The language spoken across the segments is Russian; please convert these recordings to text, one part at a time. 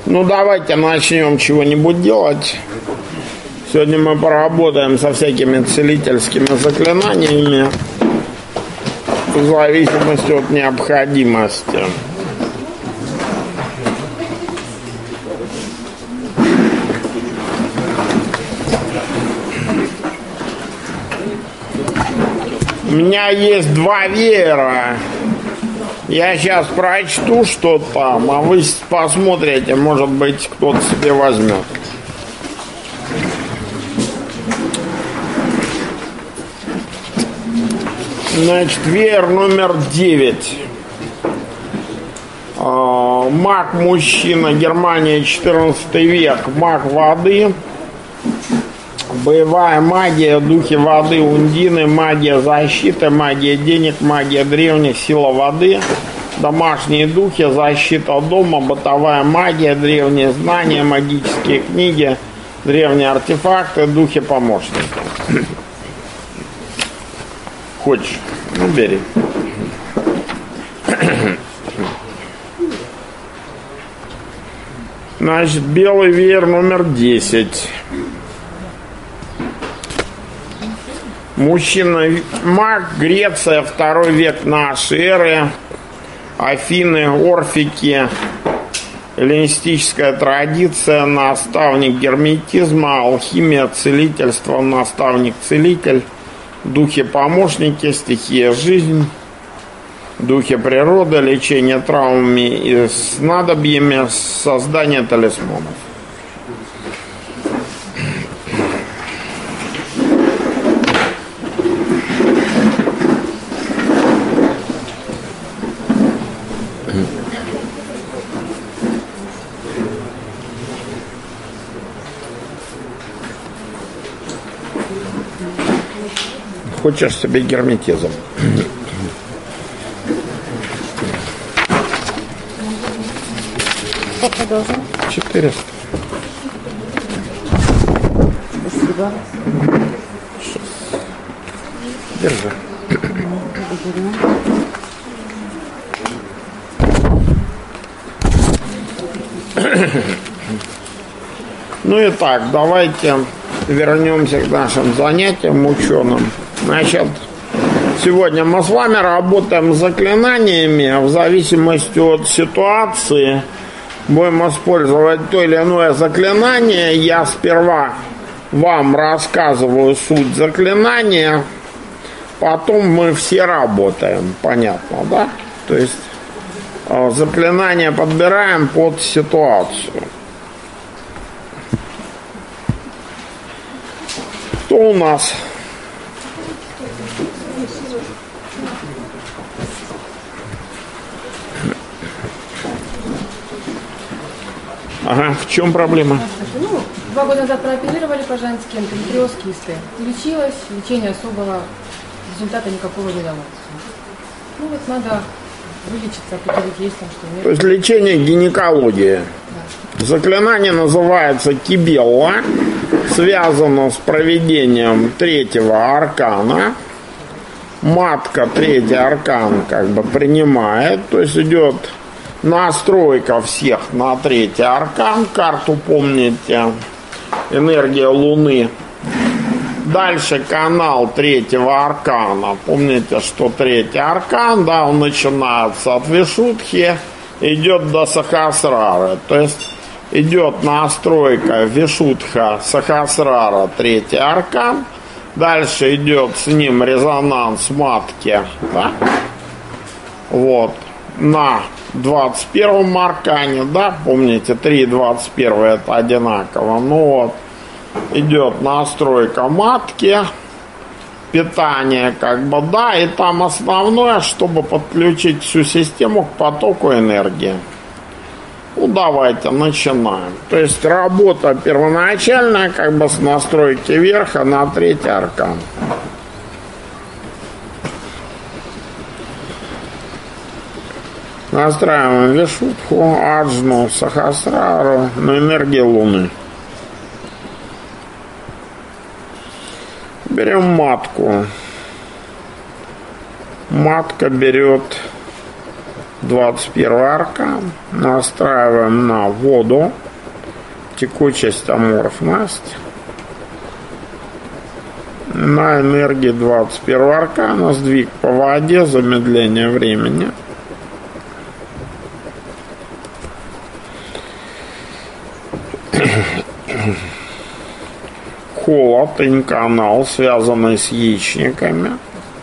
Ну, давайте начнем чего-нибудь делать. Сегодня мы поработаем со всякими целительскими заклинаниями в зависимости от необходимости. У меня есть 2 веера. Я сейчас прочту, что там, а вы посмотрите, может быть, кто-то себе возьмет. Значит, веер номер 9. Маг-мужчина, Германия, 14 век. Маг воды. Боевая магия, духи воды, ундины, магия защиты, магия денег, магия древних, сила воды, домашние духи, защита дома, бытовая магия, древние знания, магические книги, древние артефакты, духи помощники. Хочешь? Ну, бери. Значит, белый веер номер 10. Мужчина-маг, Греция, 2 век нашей эры, Афины, Орфики, эллинистическая традиция, наставник герметизма, алхимия, целительство, наставник-целитель, духи-помощники, стихия жизнь, духи природы, лечение травмами и снадобьями, создание талисманов. Хочешь себе герметизм? Сколько должен? 400. Спасибо. Держи. Ну и так, давайте вернемся к нашим занятиям ученым. Значит, сегодня мы с вами работаем с заклинаниями. В зависимости от ситуации будем использовать то или иное заклинание. Я сперва вам рассказываю суть заклинания, потом мы все работаем. Понятно, да? То есть заклинание подбираем под ситуацию. Кто у нас? Ага, в чем проблема? 2 года назад прооперировали по-женски, эндометриоз кисты. Лечилась, лечение особого результата никакого не давалось. Ну вот надо вылечиться, определить, есть там что нет. То есть лечение гинекологии. Да. Заклинание называется Кибелла, связано с проведением 3-го аркана. Матка 3-й аркан как бы принимает, то есть идет настройка всех на 3-й аркан. Карту помните, энергия Луны. Дальше канал 3-го аркана. Помните, что 3-й аркан, да, он начинается от Вишудхи, идет до Сахасрары. То есть идет настройка Вишудха, Сахасрара, 3-й аркан. Дальше идет с ним резонанс матки, да? Вот, на 21-м аркане, да, помните, 3 и 21 это одинаково. Ну вот, идет настройка матки, питание, как бы, да, и там основное, чтобы подключить всю систему к потоку энергии. Ну, давайте начинаем. То есть работа первоначальная, как бы с настройки верха на 3-й аркан. Настраиваем Вишудху, Аджну, Сахасрару на энергии Луны. Берем матку. Матка берет 21 аркан. Настраиваем на воду. Текучесть, аморфность. На энергии 21 аркана. Сдвиг по воде, замедление времени. Холод, инканал, связанный с яичниками.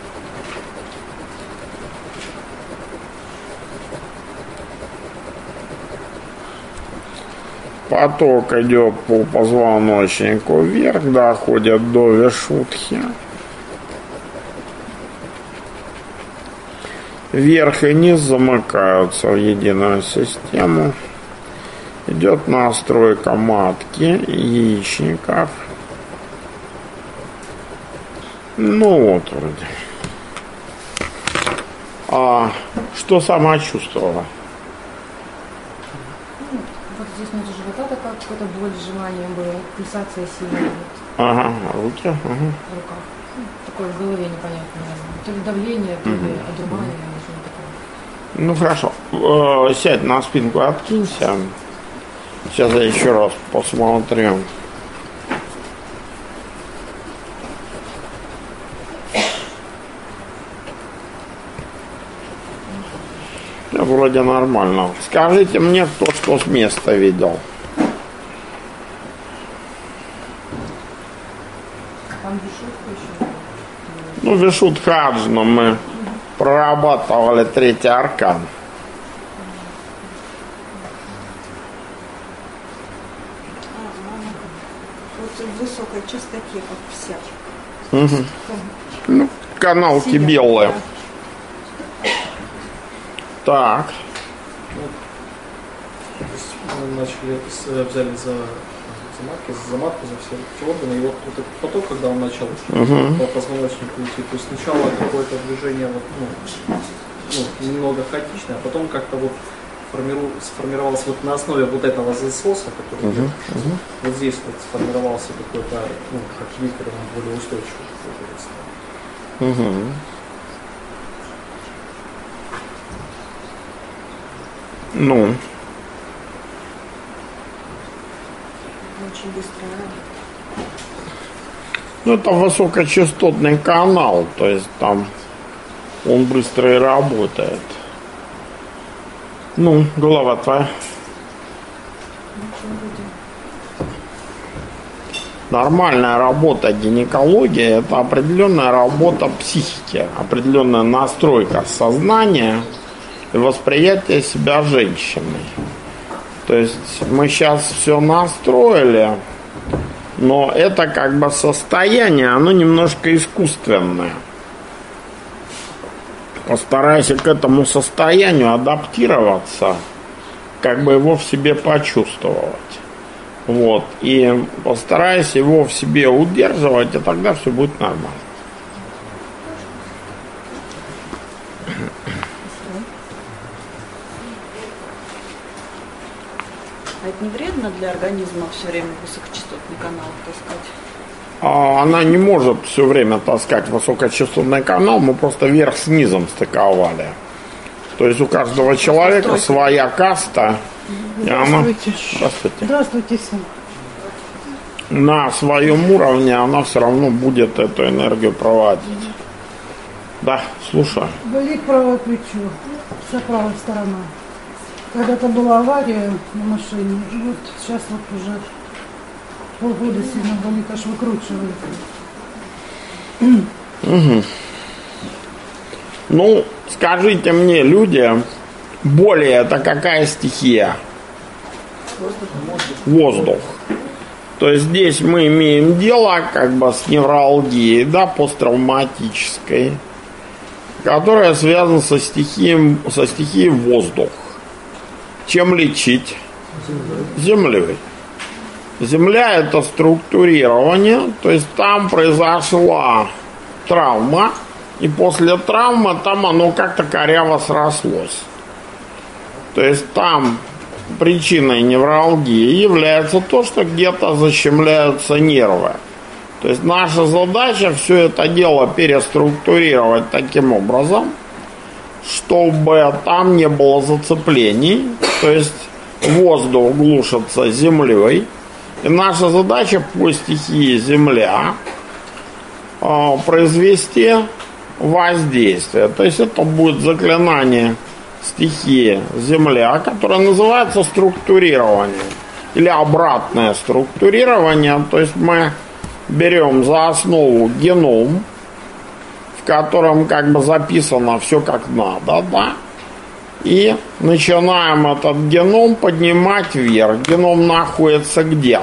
Поток идет по позвоночнику вверх, доходит до вишудхи. Верх и низ замыкаются в единую систему. Идет настройка матки, яичников. Ну вот вроде. А что сама чувствовала? Вот здесь внутри живота такая какая-то боль, сжимание было, пульсация сильная. Ага, руки. Ага. В руках. Такое в голове непонятное. То ли давление, то ли одурмание, что-то такое. Ну хорошо. Сядь на спинку, откинься. Сейчас я еще раз посмотрю. Вроде нормально. Скажите мне, кто что с места видел. Там вишутка еще. Ну, вишут хаджно мы прорабатывали 3-й аркан. Вот в высокой частоте, как вся. Ну, каналки белые. Так. Мы начали, взяли за матку, за все органы, и вот этот поток, когда он начал по позвоночнику идти, то есть сначала какое-то движение немного хаотичное, а потом как-то вот сформировалось вот на основе вот этого засоса, который вот здесь вот сформировался какой-то, как вихрь, он более устойчивый. Ну. Очень быстро. Ну, это высокочастотный канал, то есть там он быстро и работает. Ну, голова твоя. Нормальная работа гинекологии – это определенная работа психики, определенная настройка сознания и восприятие себя женщиной. То есть мы сейчас все настроили, но это как бы состояние, оно немножко искусственное. Постарайся к этому состоянию адаптироваться, как бы его в себе почувствовать. Вот. И постарайся его в себе удерживать, и тогда все будет нормально. А это не вредно для организма все время высокочастотный канал таскать? Она не может все время таскать высокочастотный канал, мы просто верх с низом стыковали. То есть у каждого человека своя каста. Здравствуйте. Здравствуйте. Здравствуйте всем. На своем уровне она все равно будет эту энергию проводить. Да, слушаю. Болит правое плечо, вся правая сторона. Когда-то была авария на машине, и вот сейчас вот уже полгода сильно болит, аж выкручивает. Ну, скажите мне, люди, более это какая стихия? Воздух. То есть здесь мы имеем дело как бы с невралгией, да, посттравматической, которая связана со стихией воздух. Чем лечить? Землей. Земля – это структурирование, то есть там произошла травма, и после травмы там оно как-то коряво срослось. То есть там причиной невралгии является то, что где-то защемляются нервы. То есть наша задача все это дело переструктурировать таким образом, чтобы там не было зацеплений, то есть воздух глушится землей. И наша задача по стихии Земля произвести воздействие. То есть это будет заклинание стихии Земля, которое называется структурирование или обратное структурирование. То есть мы берем за основу геном, в котором как бы записано все как надо, да, и начинаем этот геном поднимать вверх. Геном находится где?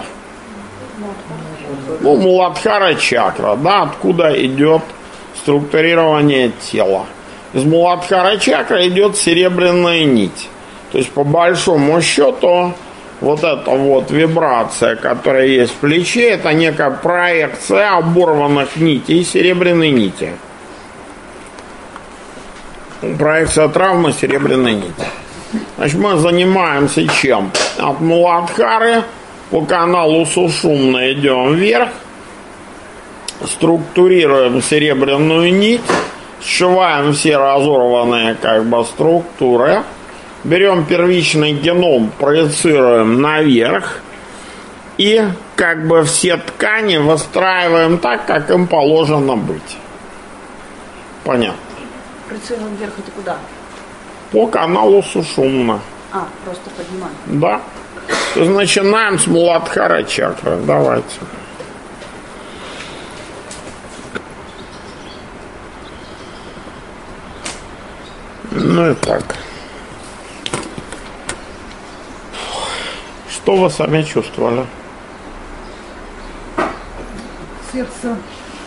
Ну, Муладхара чакра, да, откуда идет структурирование тела. Из Муладхара чакры идет серебряная нить. То есть, по большому счету, вот эта вот вибрация, которая есть в плече, это некая проекция оборванных нитей серебряной нити. Проекция травмы серебряной нити. Значит, мы занимаемся чем? От Муладхары по каналу Сушумна идем вверх, структурируем серебряную нить, сшиваем все разорванные как бы структуры, берем первичный геном, проецируем наверх и как бы все ткани выстраиваем так, как им положено быть. Понятно? Проецируем вверх это куда? По каналу Сушумна. Просто поднимаем. Да. То есть начинаем с Муладхара чакры. Давайте. Ну и так. Что вы сами чувствовали? Сердце стало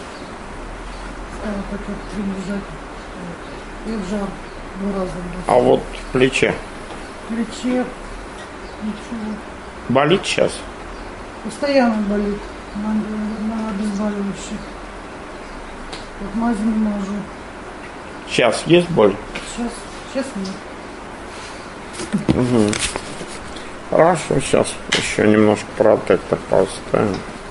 так вот тревожать. И в жар 2 раза. А вот в плече? В плече ничего. Болит сейчас? Постоянно болит. На обезболивающих. Вот мази не мажу. Сейчас есть боль? Сейчас нет. Угу. Хорошо, сейчас еще немножко протектор поставим.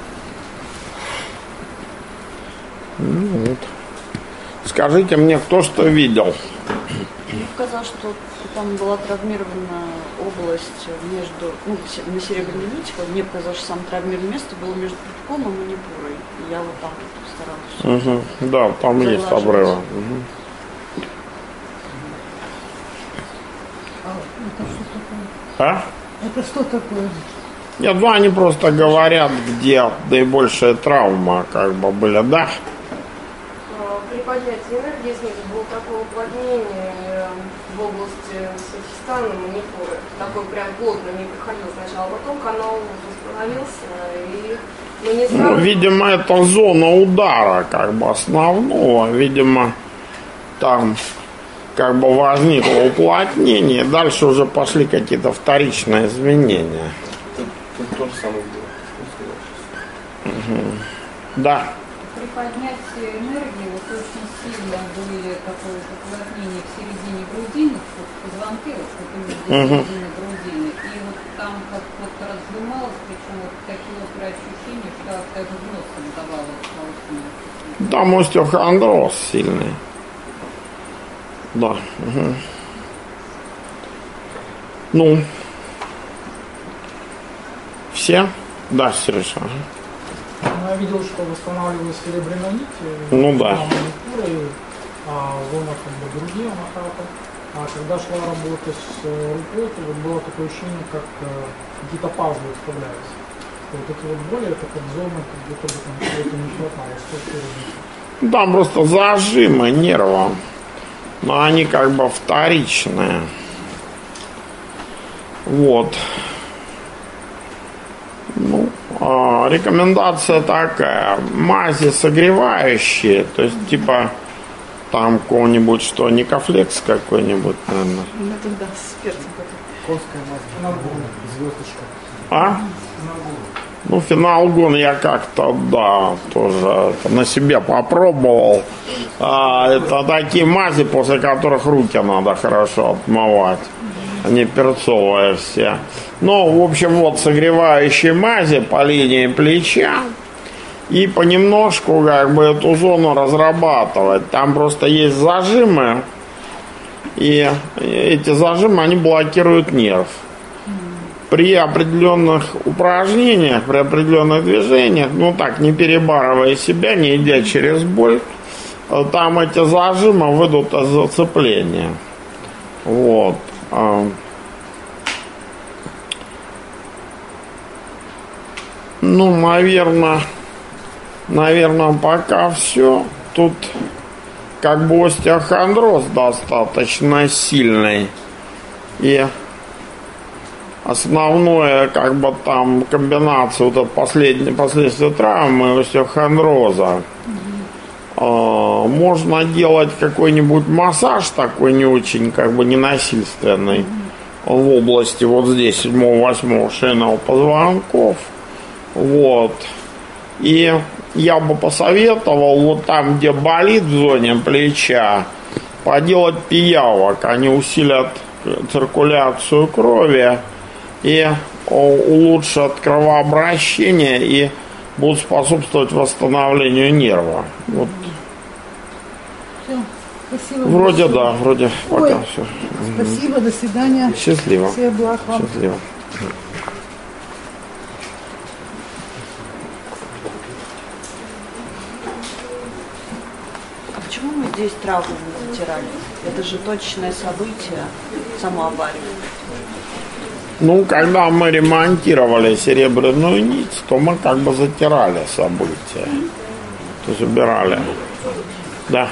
Ну вот. Скажите мне, кто что видел? Мне показалось, что там была травмирована область между, на серебряной нити. Мне показалось, что самое травмированное место было между пупком и манипурой. И я вот там старалась. Угу. Да, там есть обрывы. Угу. Это что такое? А? Это что такое? Нет, ну они просто говорят, где наибольшая травма как бы были, да? При поднятии энергии снизу было такое уплотнение в области Сватхистана, манипуры. Такой прям плотно не приходил сначала, а потом канал восстановился, и мы не сразу... Ну, видимо, это зона удара, как бы основного. Видимо, там как бы возникло уплотнение, дальше уже пошли какие-то вторичные изменения. Тут то же самое было. Угу. Да. При поднятии энергии вот очень сильно были такое уплотнение в середине грудины, вот в позвонке, вот именно середины грудины, и вот там как вот раздумалось, причем вот такие вот ощущения, что даже носом давалось волшебно. Там остеохондроз сильный. Да. Угу. Ну. Все? Да, Сережа. Ну, я видел, что восстанавливалась серебряная нить. Ну да. Манипуры, зона как бы груди, анахата. А когда шла работа с рукой, то вот было такое ощущение, как какие-то пазлы вставлялись. Вот эти вот боли, это как зона, как будто бы там чего-то не хватало. Там просто зажимы нерва. Но они как бы вторичные. Вот. Ну, рекомендация такая. Мази согревающие. То есть, типа, там какого-нибудь, что, никофлекс какой-нибудь, наверное. Это да, с перцем какой-то. Конская мазь, звездочка. А? Ну, феналгон я как-то, да, тоже на себе попробовал. Это такие мази, после которых руки надо хорошо отмывать. Они перцовые все. Ну, в общем, вот согревающие мази по линии плеча. И понемножку как бы эту зону разрабатывать. Там просто есть зажимы. И эти зажимы, они блокируют нерв. При определенных упражнениях, при определенных движениях, ну так, не перебарывая себя, не идя через боль, там эти зажимы выйдут из зацепления. Вот. Ну, наверное, пока все. Тут как бы остеохондроз достаточно сильный. И основное, как бы там комбинация вот последствия травмы и остеохондроза. Можно делать какой-нибудь массаж такой не очень, как бы ненасильственный в области вот здесь 7-8 шейного позвонков. Вот. И я бы посоветовал вот там, где болит в зоне плеча, поделать пиявок. Они усилят циркуляцию крови и улучшат кровообращение и будут способствовать восстановлению нерва. Вот. Все. Спасибо. Вроде большое. да, вроде пока все. Спасибо, до свидания. Счастливо. Всех благ вам. Счастливо. А почему мы здесь травму не затирали? Это же точное событие, самоавария. Ну, когда мы ремонтировали серебряную нить, то мы как бы затирали события. То есть убирали. Да.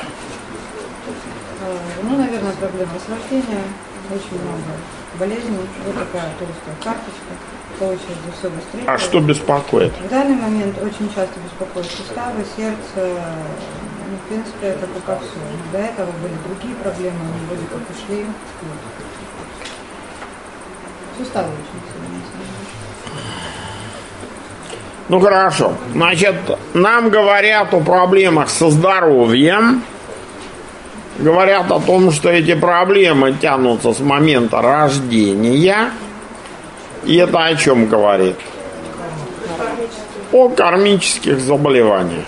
Ну, наверное, проблема с рождения. Очень много болезней. Вот такая толстая карточка. Получается все быстрее. А что беспокоит? В данный момент очень часто беспокоит суставы, сердце. Ну, в принципе, это пока все. До этого были другие проблемы, они вроде как ушли. Суставы очень сильно. Ну хорошо. Значит, нам говорят о проблемах со здоровьем. Говорят о том, что эти проблемы тянутся с момента рождения. И это о чем говорит? О кармических заболеваниях.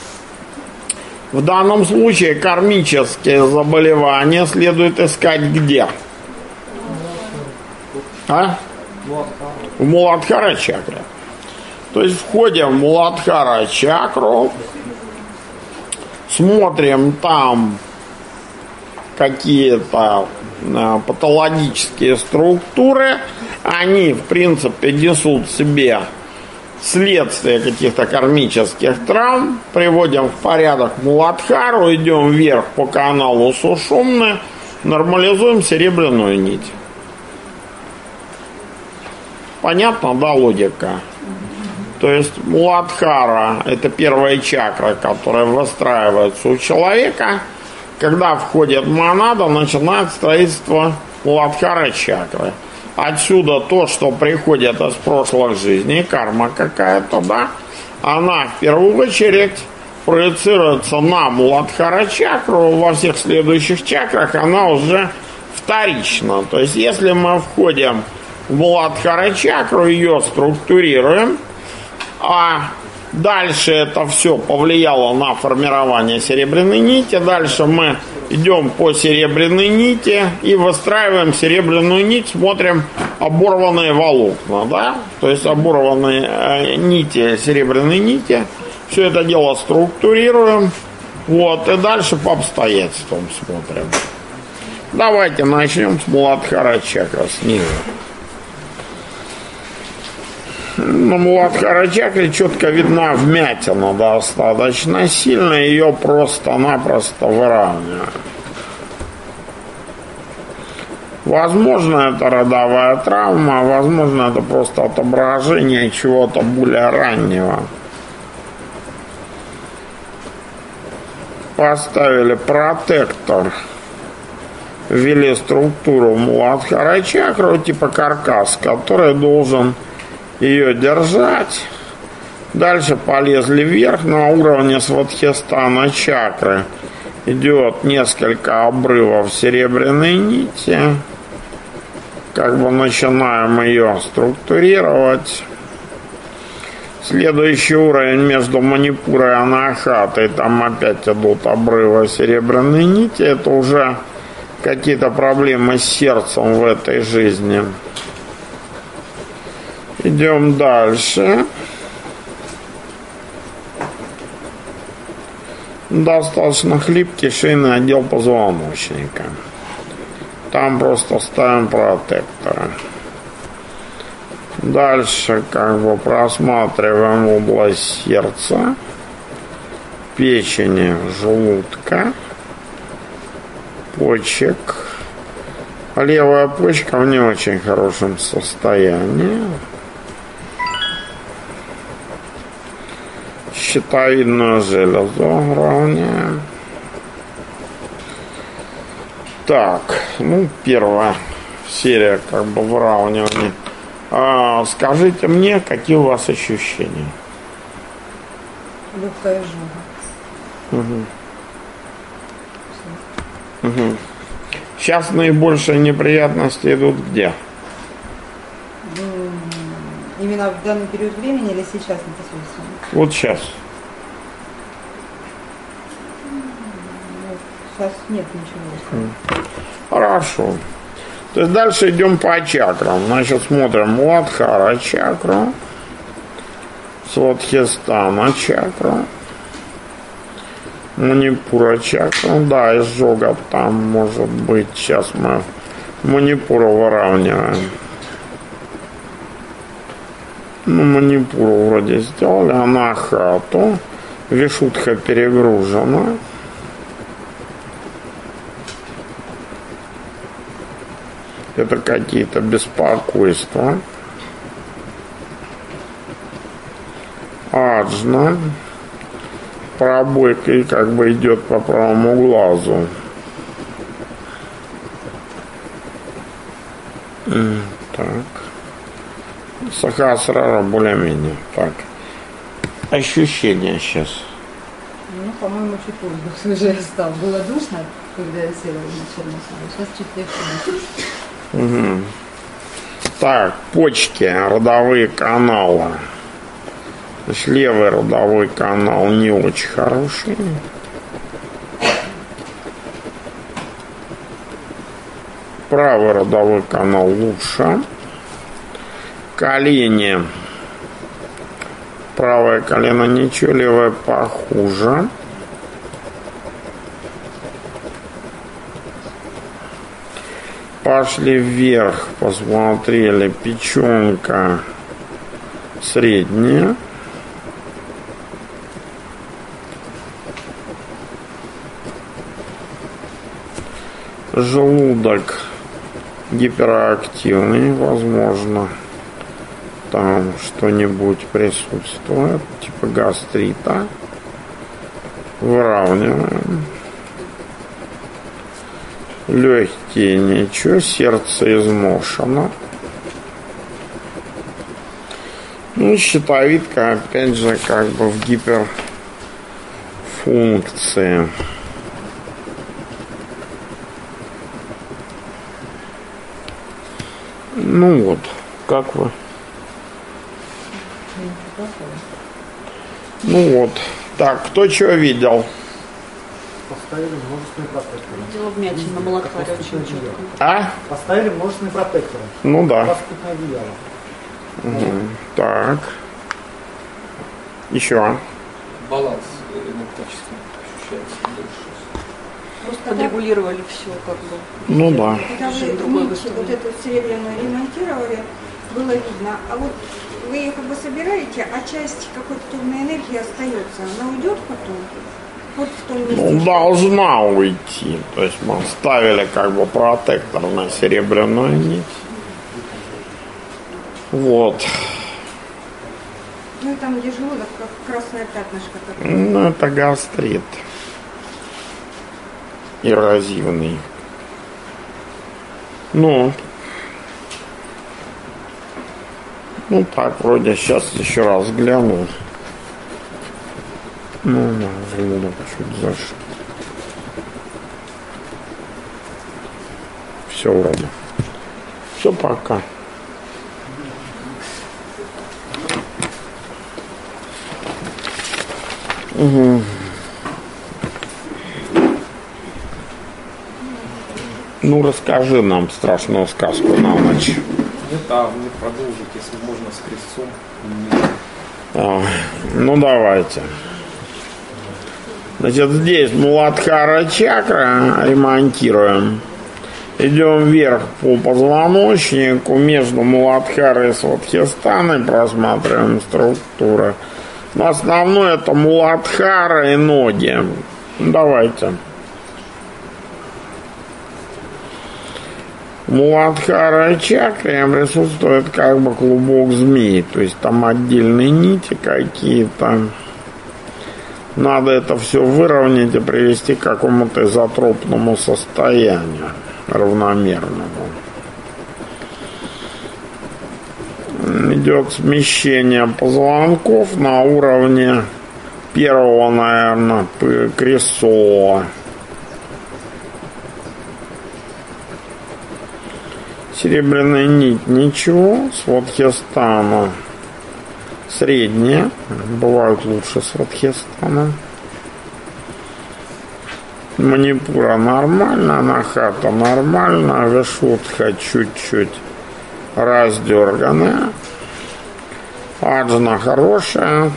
В данном случае кармические заболевания следует искать где? А? В Муладхара чакре. То есть входим в Муладхара чакру, смотрим там какие-то патологические структуры, они в принципе несут в себе следствие каких-то кармических травм, приводим в порядок Муладхару, идем вверх по каналу Сушумны, нормализуем серебряную нить. Понятно, да, логика? То есть Муладхара – это первая чакра, которая выстраивается у человека. Когда входит монада, начинает строительство Муладхара чакры. Отсюда то, что приходит из прошлых жизней, карма какая-то, да, она в первую очередь проецируется на Муладхара чакру, во всех следующих чакрах она уже вторична. То есть если мы входим в Муладхара чакру, ее структурируем, а дальше это все повлияло на формирование серебряной нити. Дальше мы идем по серебряной нити и выстраиваем серебряную нить, смотрим оборванные волокна, да? То есть оборванные нити, серебряные нити. Все это дело структурируем. Вот, и дальше по обстоятельствам смотрим. Давайте начнем с Муладхара чакры снизу. На Муладхара чакре четко видна вмятина достаточно сильно, ее просто-напросто выравнивают. Возможно, это родовая травма, возможно, это просто отображение чего-то более раннего. Поставили протектор, ввели структуру Муладхара чакру, типа каркас, который должен ее держать. Дальше полезли вверх на уровне Свадхистана чакры. Идет несколько обрывов серебряной нити. Как бы начинаем ее структурировать. Следующий уровень между Манипурой и Анахатой. Там опять идут обрывы серебряной нити. Это уже какие-то проблемы с сердцем в этой жизни. Идем дальше. Достаточно хлипкий шейный отдел позвоночника. Там просто ставим протекторы. Дальше просматриваем область сердца, печени, желудка, почек. Левая почка в не очень хорошем состоянии. Щитовидную железу уравняем. Так, первая серия выравнивания. Скажите мне, какие у вас ощущения? Легкая жога. Угу. Сейчас наибольшие неприятности идут где? Именно в данный период времени или сейчас непосредственно? Вот сейчас. Сейчас нет ничего. Хорошо. То есть дальше идем по чакрам. Значит, смотрим Муладхара чакру, Свадхистана чакру, Манипура чакру. Да, изжога там может быть. Сейчас мы Манипуру выравниваем. Манипуру вроде сделали. Анахату. Вишудха перегружена. Это какие-то беспокойства. Аджна. Пробойка идет по правому глазу. Так. Сахасрара более-менее. Так. Ощущения сейчас. По-моему, чуть воздух свежее стал. Было душно, когда я села изначально. Сейчас чуть легче. Угу. Так, почки, родовые каналы. Значит, левый родовой канал не очень хороший. Правый родовой канал лучше. Колени. Правое колено ничего, левое похуже. Пошли вверх, посмотрели, печенка средняя. Желудок гиперактивный, возможно, там что-нибудь присутствует, типа гастрита. Выравниваем. Легкие ничего, сердце изношено. Щитовидка опять же в гиперфункции. Как вы? Так, кто чего видел? Поставили множественные протекторы. Видела вмятину на Муладхаре очень четко. Поставили множественные протекторы. Да. Лоскутное одеяло. Так. Еще. Баланс энергетический ощущается больше. Просто подрегулировали все Да. Когда вы нити вот эту серебряную ремонтировали, было видно. А вот вы ее собираете, а часть какой-то темной энергии остается. Она уйдет потом? Вот в том месте. Должна уйти. То есть мы ставили протектор на серебряную нить. Вот. И там, где желудок, как красное пятнышко такое. Это гастрит. Эрозивный. Так, вроде сейчас еще раз гляну. Желудок чуть зашел. Все вроде. Все, пока. Угу. Ну, расскажи нам страшную сказку на ночь. Нет, мне продолжить, если можно, с крестцом. Ну, давайте. Значит, здесь Муладхара чакра ремонтируем. Идем вверх по позвоночнику, между Муладхарой и Свадхистаной просматриваем структуры. Но основное это Муладхара и ноги. Давайте. Муладхара чакре присутствует как бы клубок змей, то есть там отдельные нити какие-то. Надо это все выровнять и привести к какому-то изотропному состоянию, равномерному. Идет смещение позвонков на уровне первого, наверное, крестцового. Серебряная нить ничего, Свадхистана средняя, бывают лучше Свадхистана. Манипура нормально, Анахата нормально, Вишудха чуть-чуть раздерганная, Аджна хорошая,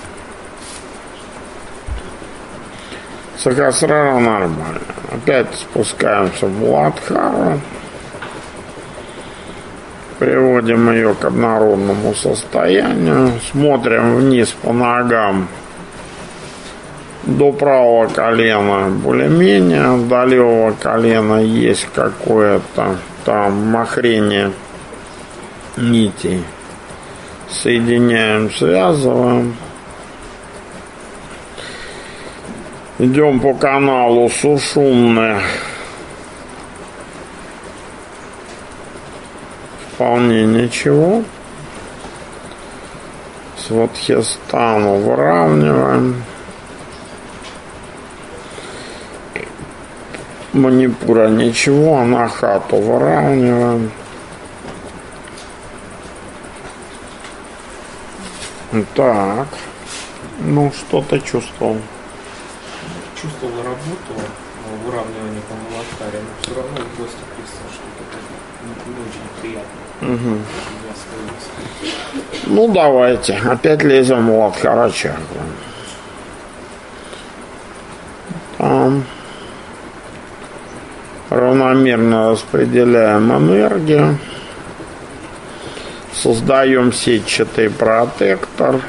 Сахасрара нормально. Опять спускаемся в Муладхару. Приводим ее к однородному состоянию. Смотрим вниз по ногам. До правого колена более-менее. До левого колена есть какое-то там махрение нитей. Соединяем, связываем. Идем по каналу Сушумны. Вполне ничего. Свадхистану выравниваем. Манипура ничего, Анахату выравниваем. Так. Ну, что-то чувствовал. Чувствовал работу, выравнивание по Муладхаре, но все равно в области крестца что-то не очень приятно. Угу. Ну, давайте. Опять лезем в Муладхара чакру. Там равномерно распределяем энергию. Создаем сетчатый протектор.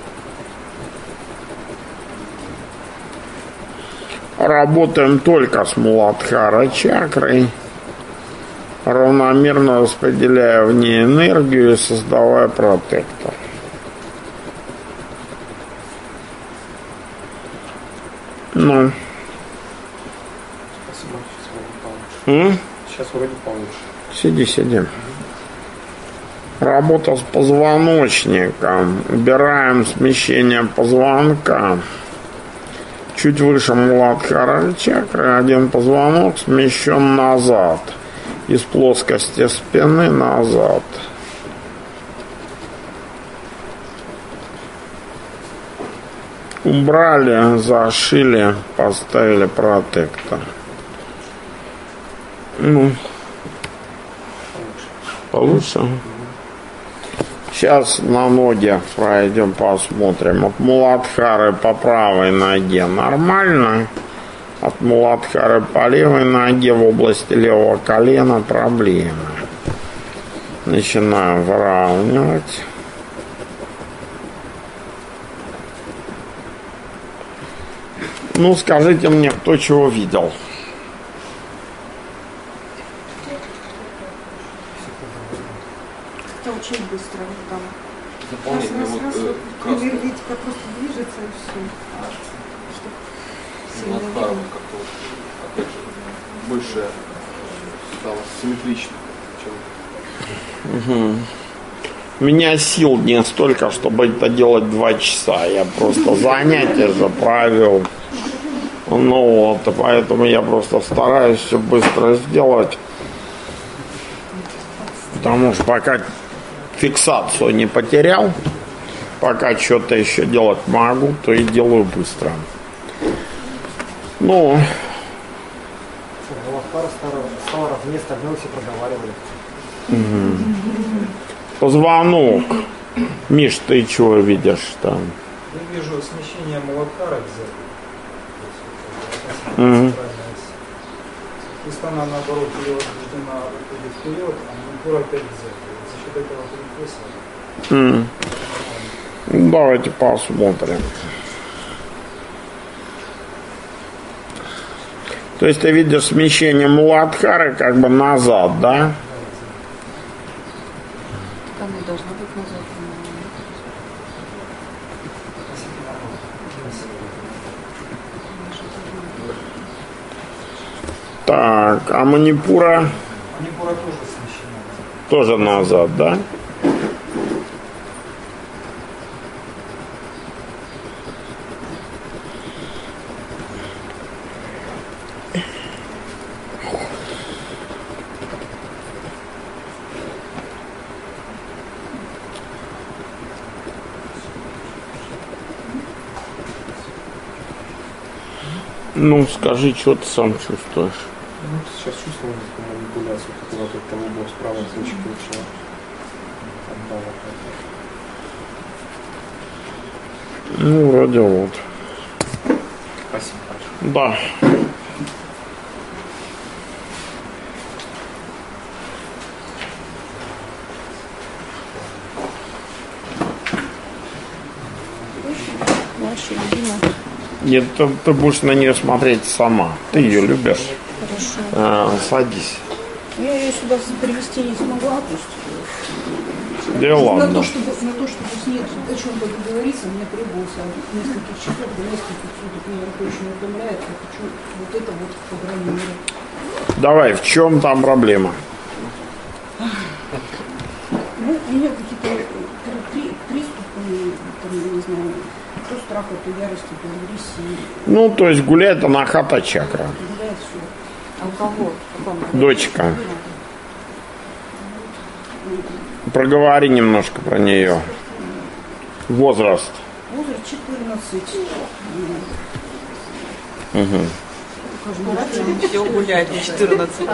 Работаем только с Муладхара чакрой, равномерно распределяя в ней энергию и создавая протектор. Ну. Сейчас вроде получше. Сиди. Работа с позвоночником. Убираем смещение позвонка. Чуть выше Муладхара чакры один позвонок смещен назад. Из плоскости спины назад. Убрали, зашили, поставили протектор. Ну, получше. Сейчас на ноги пройдем, посмотрим. От Муладхары по правой ноге нормально. От Муладхары по левой ноге в области левого колена проблемы. Начинаем выравнивать. Ну, скажите мне, кто чего видел. Очень быстро там. Заполнение Раз, энергетика просто движется и все. Муладхара как-то, опять же, больше стало симметрично, чем... Угу. У меня сил не столько, чтобы это делать 2 часа. Я просто занятия же провел. Ну вот, поэтому я просто стараюсь все быстро сделать. Потому что пока фиксацию не потерял, пока что-то еще делать могу, то и делаю быстро. Ну, пара стала ровнее, остальное все проговаривали. Позвонок. Миш, ты чего видишь там? Я вижу смещение Муладхара к зеркалу. Если она наоборот перевождена выходит вперед, а манипура опять к зеркалу. За счет этого перекресло. Давайте посмотрим. То есть ты видишь смещение Муладхары как бы назад, да? Там и должна быть назад. Так, а манипура? Манипура тоже смещена. Тоже назад, да? Ну, скажи, что ты сам чувствуешь? Ну, сейчас чувствовал некую манипуляцию, которая тут того была справа точки ушла. Ну, вроде вот. Спасибо большое. Да. Ваша любимая. Нет, ты будешь на нее смотреть сама. Ты ее любишь. Хорошо. Садись. Я ее сюда привезти не смогла, просто. Да ладно. На то, чтобы с ней о чем-то договориться, мне требовался несколько часов, до нескольких суток. Меня это очень утомляет. Я хочу вот это вот, по крайней мере. Давай, в чем там проблема? Ну, у меня какие-то приступы, там, я не знаю, то страха, то ярости, то агрессии. Ну, то есть гуляет анахата чакра. Гуляет все. А у кого? Дочка. Проговори немножко про нее. Возраст. Возраст 14. Угу. Все гуляет в 14. В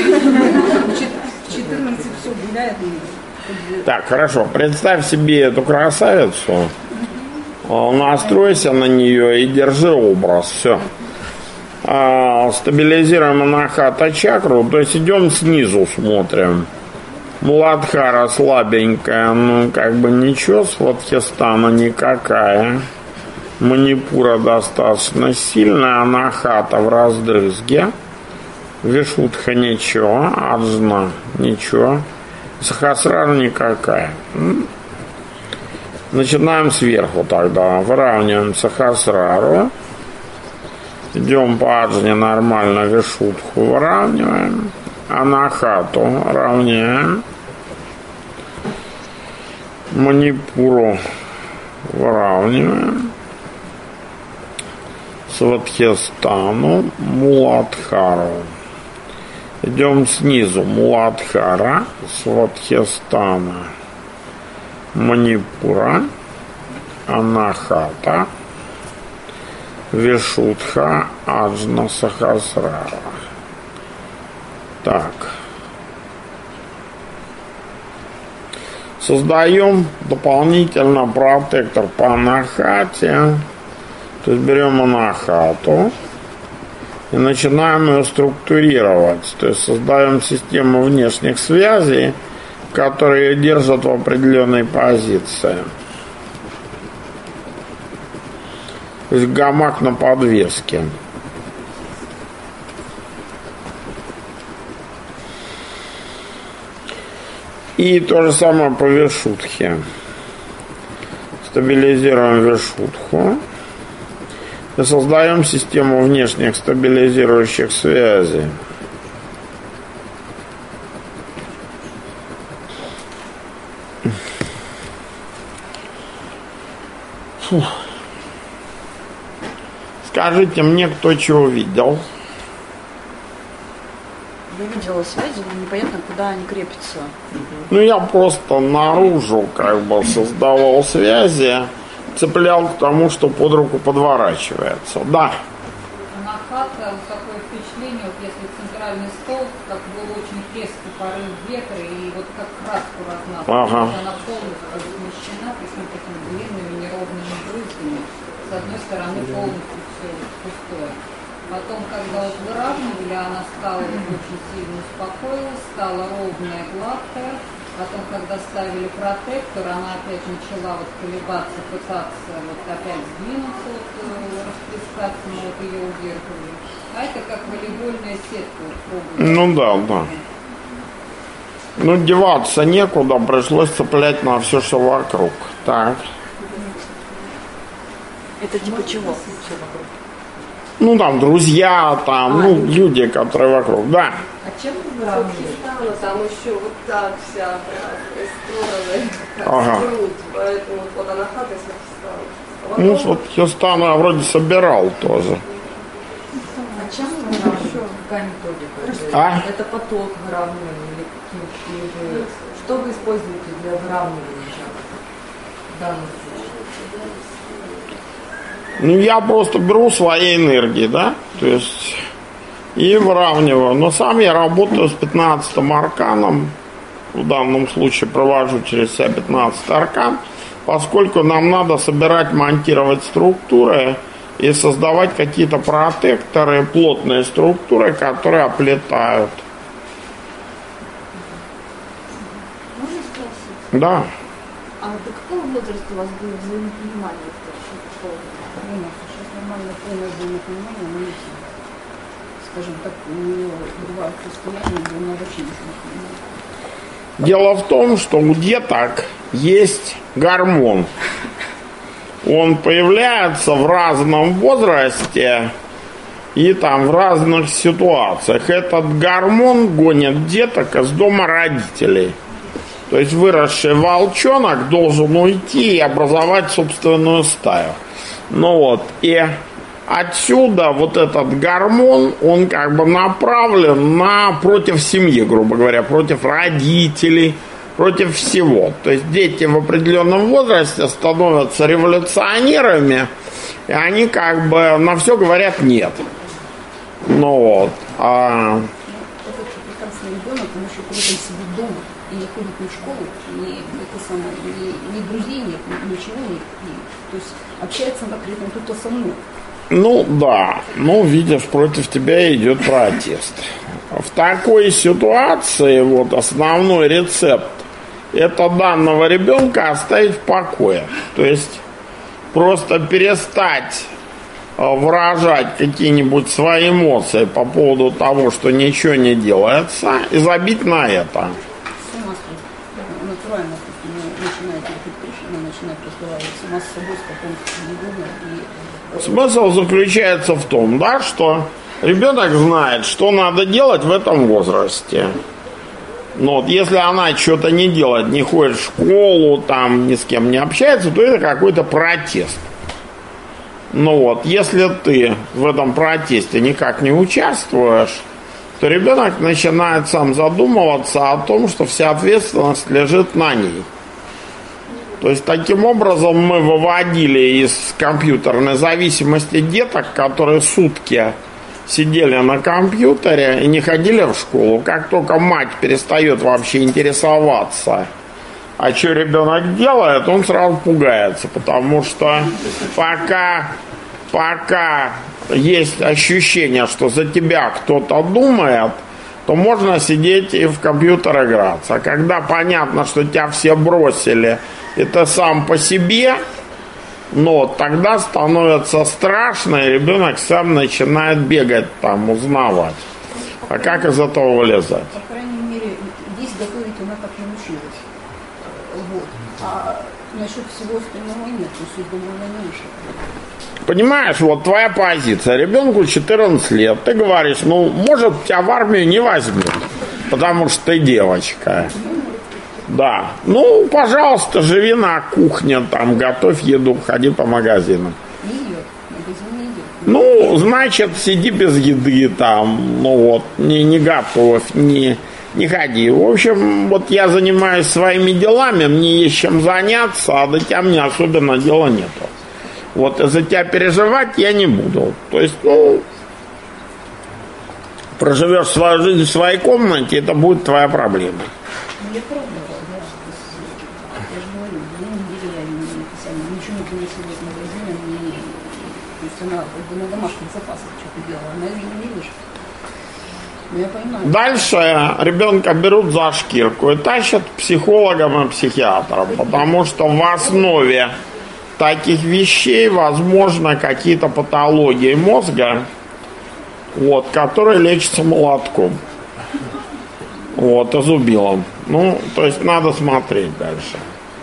14 все гуляет. Так, хорошо. Представь себе эту красавицу. Настройся на нее и держи образ. Все. Стабилизируем анахата чакру. То есть идем снизу, смотрим. Муладхара слабенькая, ну как бы ничего, Свадхистана никакая. Манипура достаточно сильная, анахата в раздрызге. Вишудха ничего, Аджна ничего. Сахасрара никакая. Начинаем сверху тогда. Выравниваем Сахасрару. Идем по Аджне нормально, Вишудху выравниваем. Анахату равняем. Манипуру выравниваем. Свадхистану, Муладхару. Идем снизу. Муладхара, Свадхистана, Манипура, Анахата, Вишудха, Аджна, Сахасрара. Так. Создаем дополнительно протектор по анахате. То есть берем анахату и начинаем ее структурировать. То есть создаем систему внешних связей, которые ее держат в определенной позиции. То есть гамак на подвеске. И то же самое по Вишудхе. Стабилизируем Вишудху. И создаем систему внешних стабилизирующих связей. Фух. Скажите мне, кто чего видел? Я видела связи, но непонятно, куда они крепятся. Ну, я просто наружу как бы создавал связи, цеплял к тому, что под руку подворачивается. Да. Анахата, такое впечатление, вот если центральный центральный стол, как был очень резкий порыв ветра, и вот как краску размазала. Ага. Она полностью смещена, причем такими длинными неровными брызгами. С одной стороны полностью все пустое. Потом, когда вот выравнивали, она стала очень сильно успокоилась, стала ровная, гладкая. Потом, когда ставили протектор, она опять начала вот колебаться, пытаться вот опять сдвинуться, вот, расплескаться, мы вот ее удерживали. А это как волейбольная сетка. Вот, пробуем. Ну да, да. Ну, деваться некуда, пришлось цеплять на все, что вокруг. Так. Это типа чего? Все вокруг. Ну, там, друзья, там, люди, которые вокруг, да. А чем вы выравниваете? Там еще вот так вся стороны, как Ага. грудь, поэтому вот она хата стала. Ну, вот Хьюстон я вроде собирал тоже. А чем вы выравниваете? Какая методика? А? Это поток выравнивания или что вы используете для выравнивания в данном случае? Ну, я просто беру свои энергии, да, то есть и выравниваю. Но сам я работаю с 15-м арканом. В данном случае провожу через себя 15-й аркан, поскольку нам надо собирать, монтировать структуры и создавать какие-то протекторы, плотные структуры, которые оплетают. Можно спросить? Да. А до какого возраста у вас было взаимопонимание в школе? Сейчас нормально полное взаимопонимание, но не все. Скажем так, у нее бывают состояния, где она вообще ничего не понимает. Дело в том, что у деток есть гормон. Он появляется в разном возрасте и там в разных ситуациях. Этот гормон гонит деток из дома родителей. То есть выросший волчонок должен уйти и образовать собственную стаю. Ну вот, и отсюда вот этот гормон, он как бы направлен против семьи, грубо говоря, против родителей, против всего. То есть дети в определенном возрасте становятся революционерами, и они как бы на все говорят нет. Ну вот. Этот прекрасный ребенок, он еще при этом сидит дома и не ходит ни в школу, ни друзей нет, ничего нет. То есть общается она при этом только со мной. Ну да, ну видишь, против тебя идет протест. В такой ситуации вот основной рецепт — это данного ребенка оставить в покое. То есть просто перестать выражать какие-нибудь свои эмоции по поводу того, что ничего не делается, и забить на это. Натурально начинает она начинает разговаривать сама с собой, спокойно, и Смысл заключается в том, да, что ребенок знает, что надо делать в этом возрасте. Но вот если она что-то не делает, не ходит в школу, там ни с кем не общается, то это какой-то протест. Ну вот, если ты в этом протесте никак не участвуешь, то ребенок начинает сам задумываться о том, что вся ответственность лежит на ней. То есть таким образом мы выводили из компьютерной зависимости деток, которые сутки сидели на компьютере и не ходили в школу. Как только мать перестает вообще интересоваться, а что ребенок делает, он сразу пугается, потому что пока есть ощущение, что за тебя кто-то думает, то можно сидеть и в компьютер играться. А когда понятно, что тебя все бросили, и ты сам по себе, но тогда становится страшно, и ребенок сам начинает бегать там, узнавать. А как из этого вылезать? по крайней мере, здесь готовить она так научилась. Вот. А насчет всего остального нет, то есть думаю, она меньше. Понимаешь, вот твоя позиция. Ребенку 14 лет. Ты говоришь, ну, может, тебя в армию не возьмут, потому что ты девочка. Да. Ну, пожалуйста, живи на кухне, там, готовь еду, ходи по магазинам. Не идет, магазин не идет. Ну, значит, сиди без еды там, ну вот, не готовь, не ходи. В общем, вот я занимаюсь своими делами, мне есть чем заняться, а до тебя мне особенно дела нету. Вот из-за тебя переживать я не буду. То есть, ну, Проживешь свою жизнь в своей комнате, это будет твоя проблема. Я пробовала, да. Я же говорю, не видела, ничего не принесли из магазина, то есть она на домашних запасах что-то делала, она ее не видишь. Ну, я понимаю. Дальше ребенка берут за шкирку и тащат к психологам и психиатрам, потому что в основе таких вещей, возможно, какие-то патологии мозга, вот, которые лечатся молотком, вот, и зубилом. Ну, то есть надо смотреть дальше.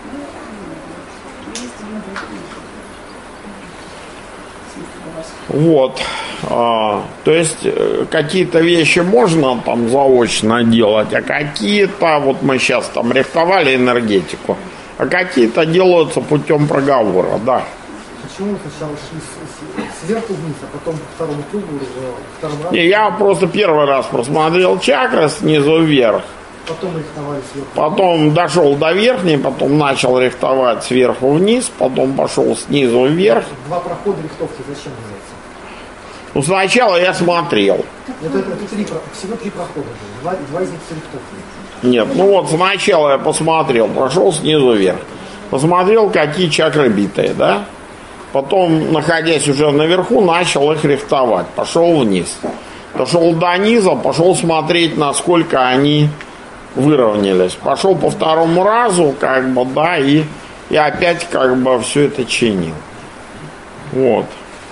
Вот, то есть какие-то вещи можно там заочно делать, а какие-то, вот мы сейчас там рихтовали энергетику, а какие-то делаются путем проговора, да. Почему сначала шли сверху вниз, а потом по второму кругу, втором разу? Не, я просто первый раз просмотрел чакры снизу вверх. Потом рихтовали сверху. Потом дошел до верхней, потом начал рихтовать сверху вниз, потом пошел снизу вверх. Два прохода рихтовки зачем делается? Ну, сначала я смотрел. Это всего 3 прохода было. Два из них с рихтовкой. Нет, ну вот сначала я посмотрел, прошел снизу вверх. Посмотрел, какие чакры битые, да? Потом, находясь уже наверху, начал их рихтовать. Пошел вниз. Дошел до низа, пошел смотреть, насколько они выровнялись. Пошел по второму разу, как бы, да, и опять как бы все это чинил. Вот.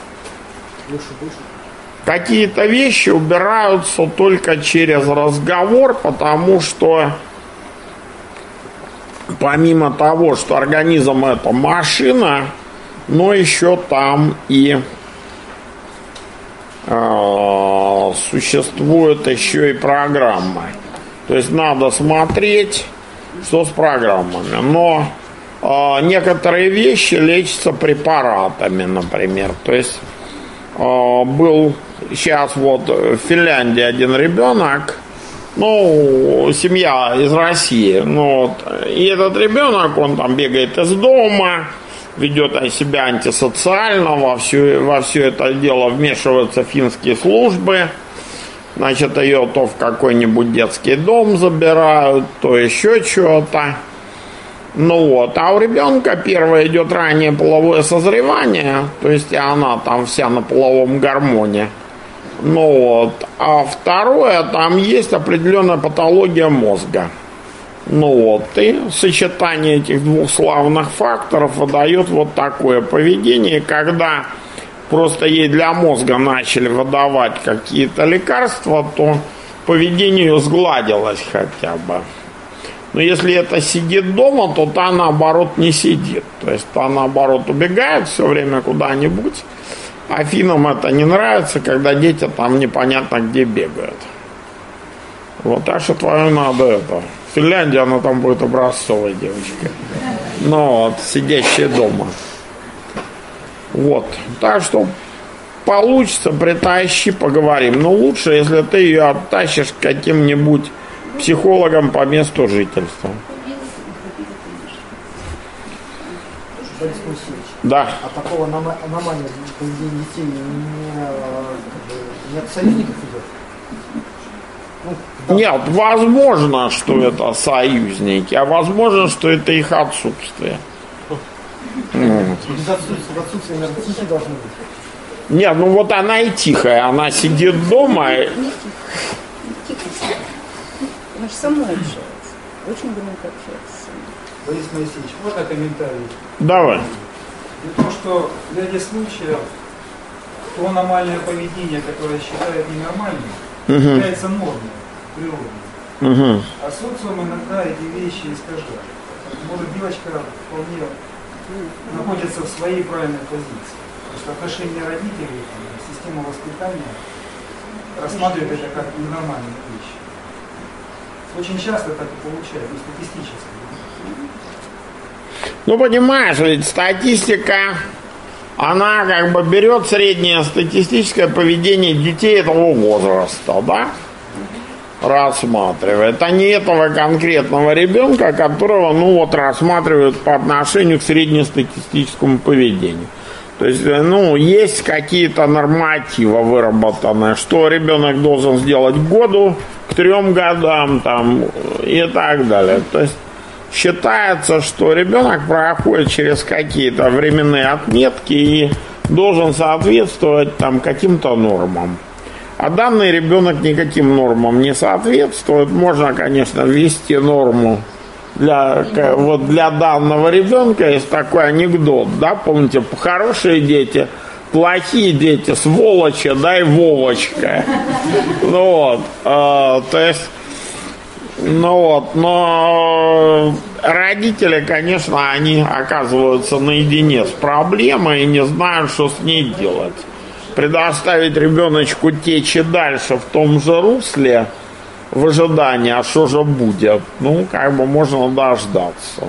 Какие-то вещи убираются только через разговор, потому что помимо того, что организм это машина, но еще там и существует еще и программа. То есть надо смотреть, что с программами. Но некоторые вещи лечатся препаратами, например. То есть был сейчас вот в Финляндии один ребенок, ну, семья из России, ну, вот, и этот ребенок, он там бегает из дома, ведет себя антисоциально, во все это дело вмешиваются финские службы, значит, ее то в какой-нибудь детский дом забирают, то еще что-то. Ну вот, а у ребенка первое идет раннее половое созревание, то есть она там вся на половом гормоне. Ну вот, а второе, там есть определенная патология мозга. Ну вот, и сочетание этих двух славных факторов выдает вот такое поведение, когда просто ей для мозга начали выдавать какие-то лекарства, то поведение ее сгладилось хотя бы. Но если это сидит дома, то та наоборот не сидит. То есть та наоборот убегает все время куда-нибудь. А финнам это не нравится, когда дети там непонятно где бегают. Вот, так что твою надо это. В Финляндии она там будет образцовой девочкой. Но вот, сидящая дома. Вот. Так что получится, притащи, поговорим. Но лучше, если ты ее оттащишь к каким-нибудь психологам по месту жительства. Борис Моисеевич, да. А такого аномалия поведения детей не от союзников идет? Ну, да. Нет, возможно, что это союзники, а возможно, что это их отсутствие. Без отсутствия энергетики должны быть. Нет, ну вот она и тихая, она сидит дома. Она же со мной общается. Очень громко общается. Борис Моисеевич, можно комментарий? Давай. Дело в том, что в ряде случаев то аномальное поведение, которое считают ненормальным, является нормой, природой. А социум иногда эти вещи искажает. Может, девочка вполне находится в своей правильной позиции. Потому что отношения родителей, система воспитания рассматривает это как ненормальную вещь. Очень часто так и получается, статистически. Ну, понимаешь, ведь статистика, она как бы берет среднее статистическое поведение детей этого возраста, да? Рассматривает. А не этого конкретного ребенка, которого, ну вот, рассматривают по отношению к среднестатистическому поведению. То есть, ну, есть какие-то нормативы выработанные, что ребенок должен сделать к году, к 3 годам там, и так далее. То есть считается, что ребенок проходит через какие-то временные отметки и должен соответствовать там каким-то нормам. А данный ребенок никаким нормам не соответствует. Можно, конечно, ввести норму для данного ребенка. Есть такой анекдот, да, помните, хорошие дети, плохие дети, сволочи, дай Вовочка. Ну вот, то есть, ну вот, но родители, конечно, они оказываются наедине с проблемой и не знают, что с ней делать. Предоставить ребеночку течь и дальше в том же русле в ожидании, а что же будет, ну, как бы можно дождаться.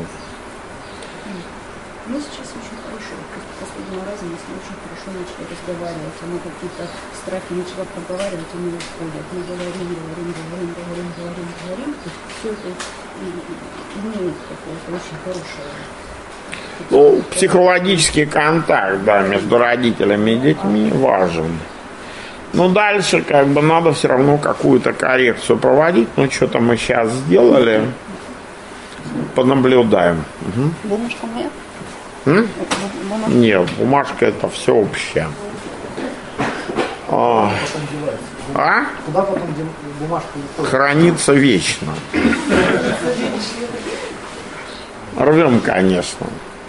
Мы сейчас очень хорошо, после последнего раза мы с ней очень хорошо начали разговаривать, она какие-то страхи начала проговаривать, и не уходят. Мы говорим, и все это имеет какое-то очень хорошее. Ну, психологический контакт, да, между родителями и детьми важен. Но дальше, как бы, надо все равно какую-то коррекцию проводить. Ну, что-то мы сейчас сделали. Понаблюдаем. Угу. Бумажка моя? Нет, бумажка это все общее. Куда потом бумажка уходит? Хранится вечно. Рвем, конечно.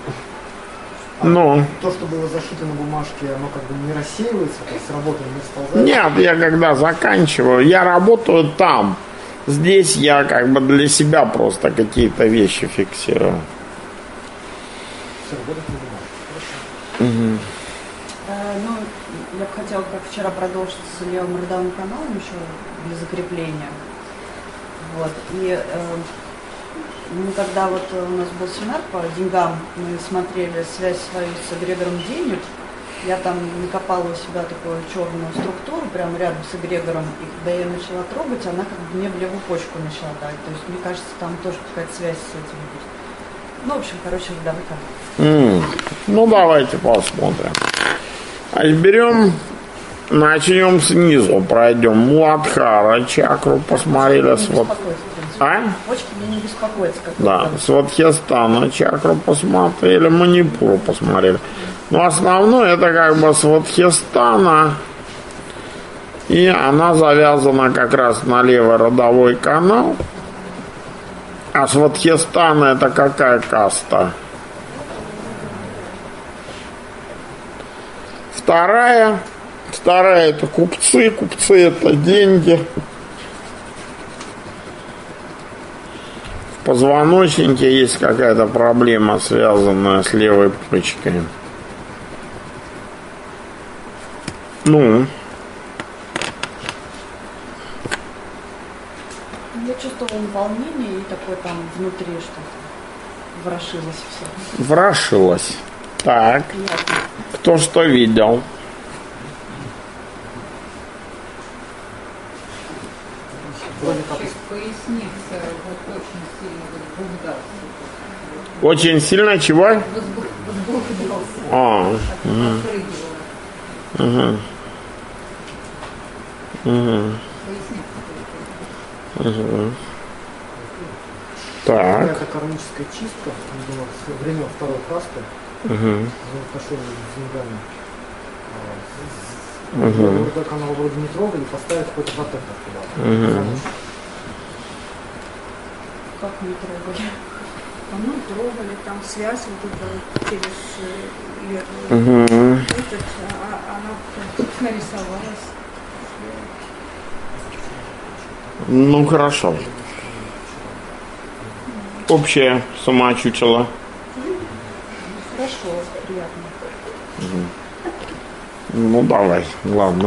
Но то, что было зашито на бумажке, оно как бы не рассеивается, то есть работа не сползает? Нет, я когда заканчиваю, я работаю там. Здесь я как бы для себя просто какие-то вещи фиксирую. Все, работать на бумажке. Хорошо. Ну, я бы хотела, как вчера, продолжить с Левым родовым каналом еще для закрепления. Вот. И мы когда вот у нас был семинар по деньгам, мы смотрели связь свою с эгрегором денег. Я там накопала у себя такую черную структуру прямо рядом с эгрегором. И когда я начала трогать, она как бы мне в левую почку начала дать. То есть, мне кажется, там тоже какая-то связь с этим будет. Ну, в общем, короче, родовой канал. Ну, давайте посмотрим. Берем, начнем снизу, пройдем Муладхара чакру, посмотрели. Почки меня не беспокоятся. Да, Свадхистана чакру посмотрели, Манипуру посмотрели. Но основное это как бы Свадхистана, и она завязана как раз на левый родовой канал. А Свадхистана это какая каста? Вторая это купцы это деньги. В позвоночнике есть какая-то проблема, связанная с левой почкой. Ну. Я чувствовала волнение и такое там внутри что-то ворошилось все. Ворошилось. Так. Приятно. Кто что видел? Поясница вот очень сильно возбуждался. Очень сильно чего? Возбуждался. Так. Это кармическая чистка, было со времен второй касты. Пошел с деньгами. Родовой канал вроде не трогали, поставить какой-то протектор туда. Как не трогали? Ну, трогали, там связь вот это через она нарисовалась. Ну, хорошо. Общее самоочучило. Хорошо, приятно. Ну, давай, ладно.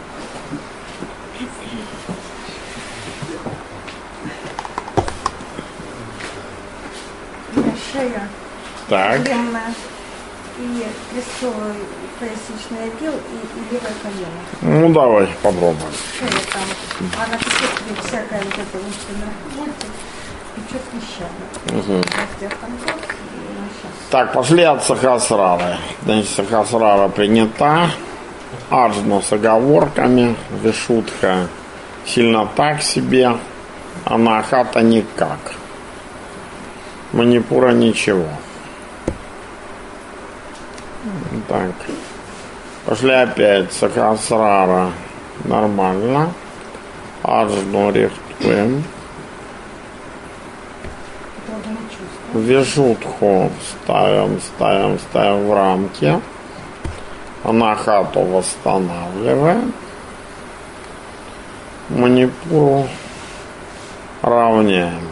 Шея. Так. Длинная. И крестцовый поясничный отдел и левое колено. Ну, давай, попробуем. Шея там. Она чувствует всякая вот эта умственная работа. И что-то трещала. Где там и Так, пошли от Сахасрары. Значит, Сахасрара принята. Аджна с оговорками. Вишудха сильно так себе. Анахата никак. Манипура ничего. Так. Пошли опять. Сахасрара. Нормально. Аджну рихтуем. Вишудху ставим в рамки. Анахату восстанавливаем. Манипуру равняем.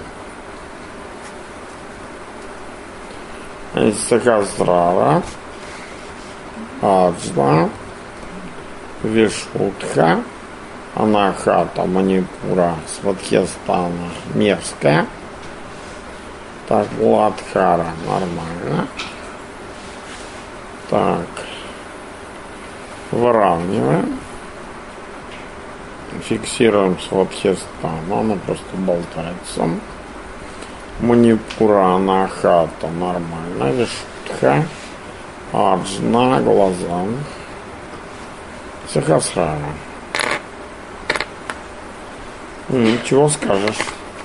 Сахасрара. Аджна. Вишудха. Анахата Манипура Сватхестана мерзкая. Так, Ладхара нормально. Так. Выравниваем. Фиксируем Сватхестана. Она просто болтается. Манипура Анахата нормально. Вишудха. Аджна глаза. Сахасрара. Чего скажешь?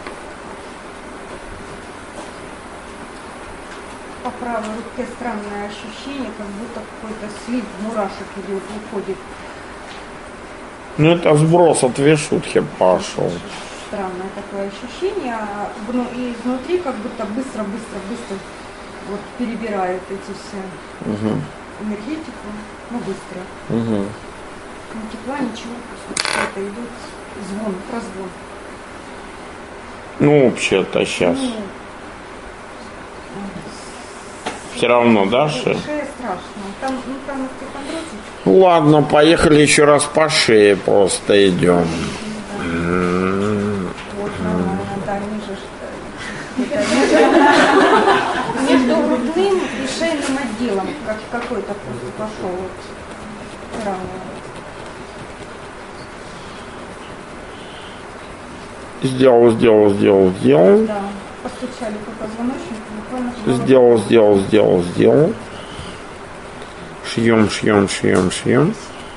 По правой руке странное ощущение, как будто какой-то слив мурашек идет, уходит. Ну это сброс от вишудхи пошел. Странное такое ощущение, и изнутри как будто быстро вот перебирают эти все энергетику, быстро. Не тепла, ничего, просто это идет звон, прозвон. Ну, вообще-то сейчас. Все равно, да, шея страшно. Там остеохондроз. Ладно, поехали еще раз по шее просто идем. Вот, нормально, да, между грудным и шейным отделом какой-то просто пошел вот рано. Сделал. Да, постучали по позвоночнику. Сделал. Шьем.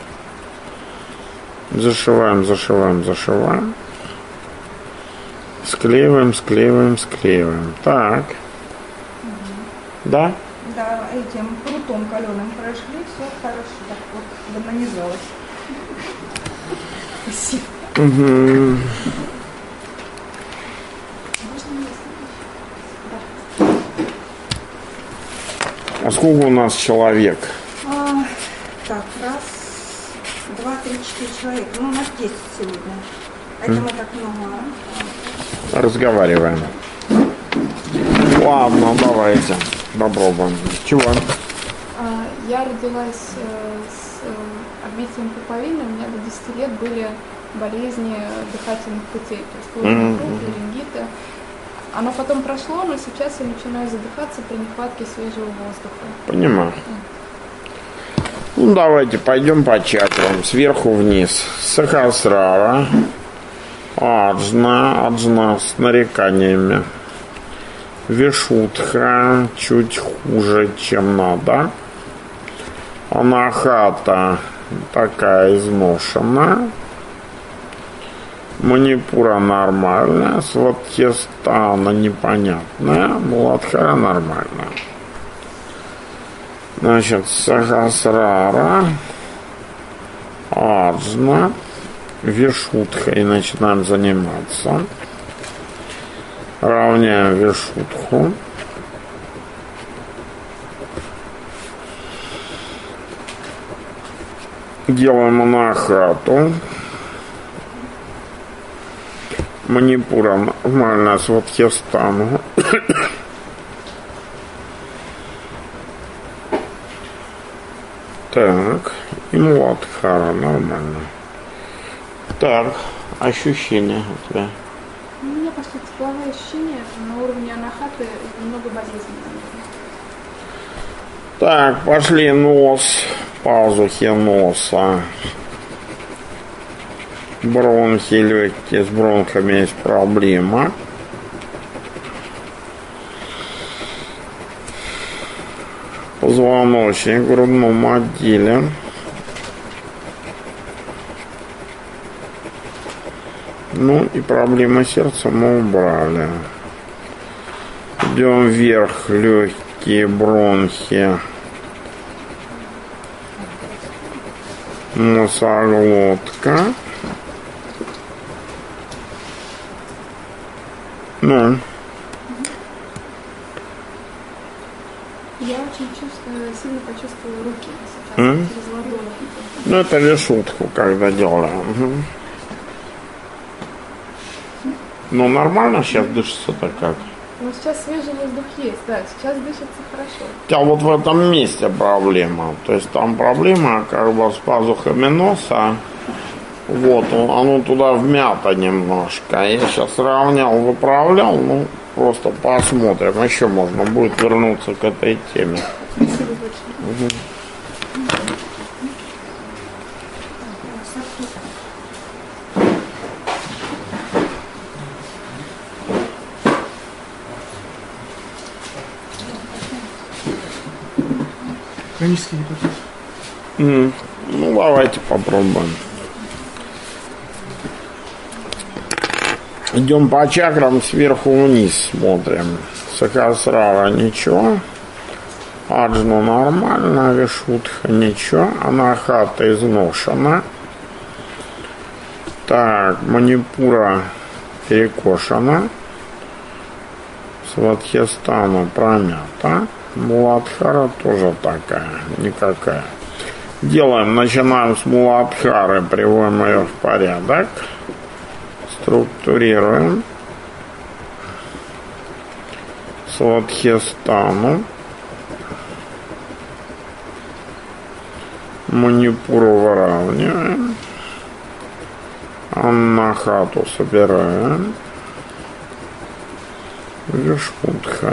Зашиваем. Склеиваем. Так. Да? Да, этим прутом каленым прошли, все хорошо, так вот гармонизалось. Спасибо. А сколько у нас человек? Так, 1, 2, 3, 4 человека. Ну, у нас 10 сегодня. Это мы так много. Разговариваем. Ладно, давайте попробуем. Чего? Я родилась с отбитием пуповины. У меня до 10 лет были болезни дыхательных путей. То есть ларингиты. Оно потом прошло, но сейчас я начинаю задыхаться при нехватке свежего воздуха. Понимаю. Ну, давайте пойдем по чакрам. Сверху вниз. Сахасрара. Аджна с нареканиями. Вишудха чуть хуже, чем надо. Анахата такая изношенная. Манипура нормальная, Сватхестана непонятная, Муладхара нормальная. Значит, Сахасрара, Аджна, Вишудхой начинаем заниматься. Равняем Вишудху. Делаем Анахату. Манипура нормально, Сватхестану. Так, и Муладхара нормально. Так, ощущения у тебя? У меня пошли тепловые ощущения на уровне анахаты, немного болезненно. Так, пошли нос, пазухи носа. Бронхи, легкие, с бронхами есть проблема. позвоночник в грудном отделе. Ну и проблемы сердца мы убрали. Идем вверх, легкие, бронхи, носоглотка. Ну. Я очень сильно почувствовала руки сейчас через ладони. Ну это решетку, когда делаем. Угу. Ну нормально сейчас дышится-то как? Ну сейчас свежий воздух есть, да, сейчас дышится хорошо. У тебя вот в этом месте проблема. То есть там проблема как бы с пазухами носа. Вот, оно туда вмято немножко. Я сейчас равнял, выправлял, ну просто посмотрим. Еще можно будет вернуться к этой теме. Спасибо большое. Угу. Хронический гепатит. Ну, давайте попробуем. Идем по чакрам сверху вниз смотрим. Сахасрара ничего. Аджна нормально. Вишудха ничего. Анахата изношена. Так, Манипура перекошена. Сватхистана промята. Муладхара тоже такая, никакая. Делаем, начинаем с Муладхары, приводим ее в порядок. Структурируем. Сватхистану. Манипуру выравниваем. Аннахату собираем. Вишудха.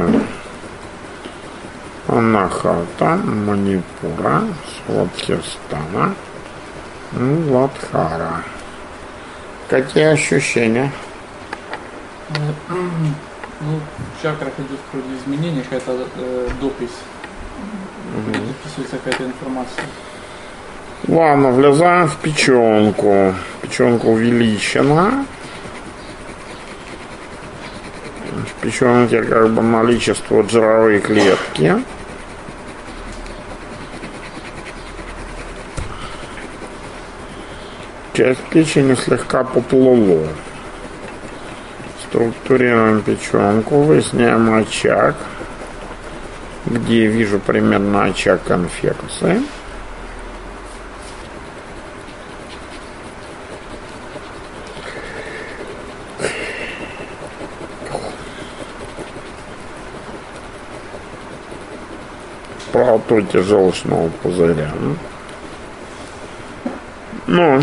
Анахата, Манипура, Сватхистана, Ладхара. Какие ощущения? Ну, в чакрах идет вроде изменения, какая-то допись. Записывается какая-то информация. Ладно, влезаем в печенку. Печенка увеличена. В печенке как бы наличествуют жировые клетки. Часть печени слегка поплыла. Структурируем печенку, выясняем очаг, где я вижу примерно очаг инфекции. Протоки желчного пузыря. Ну.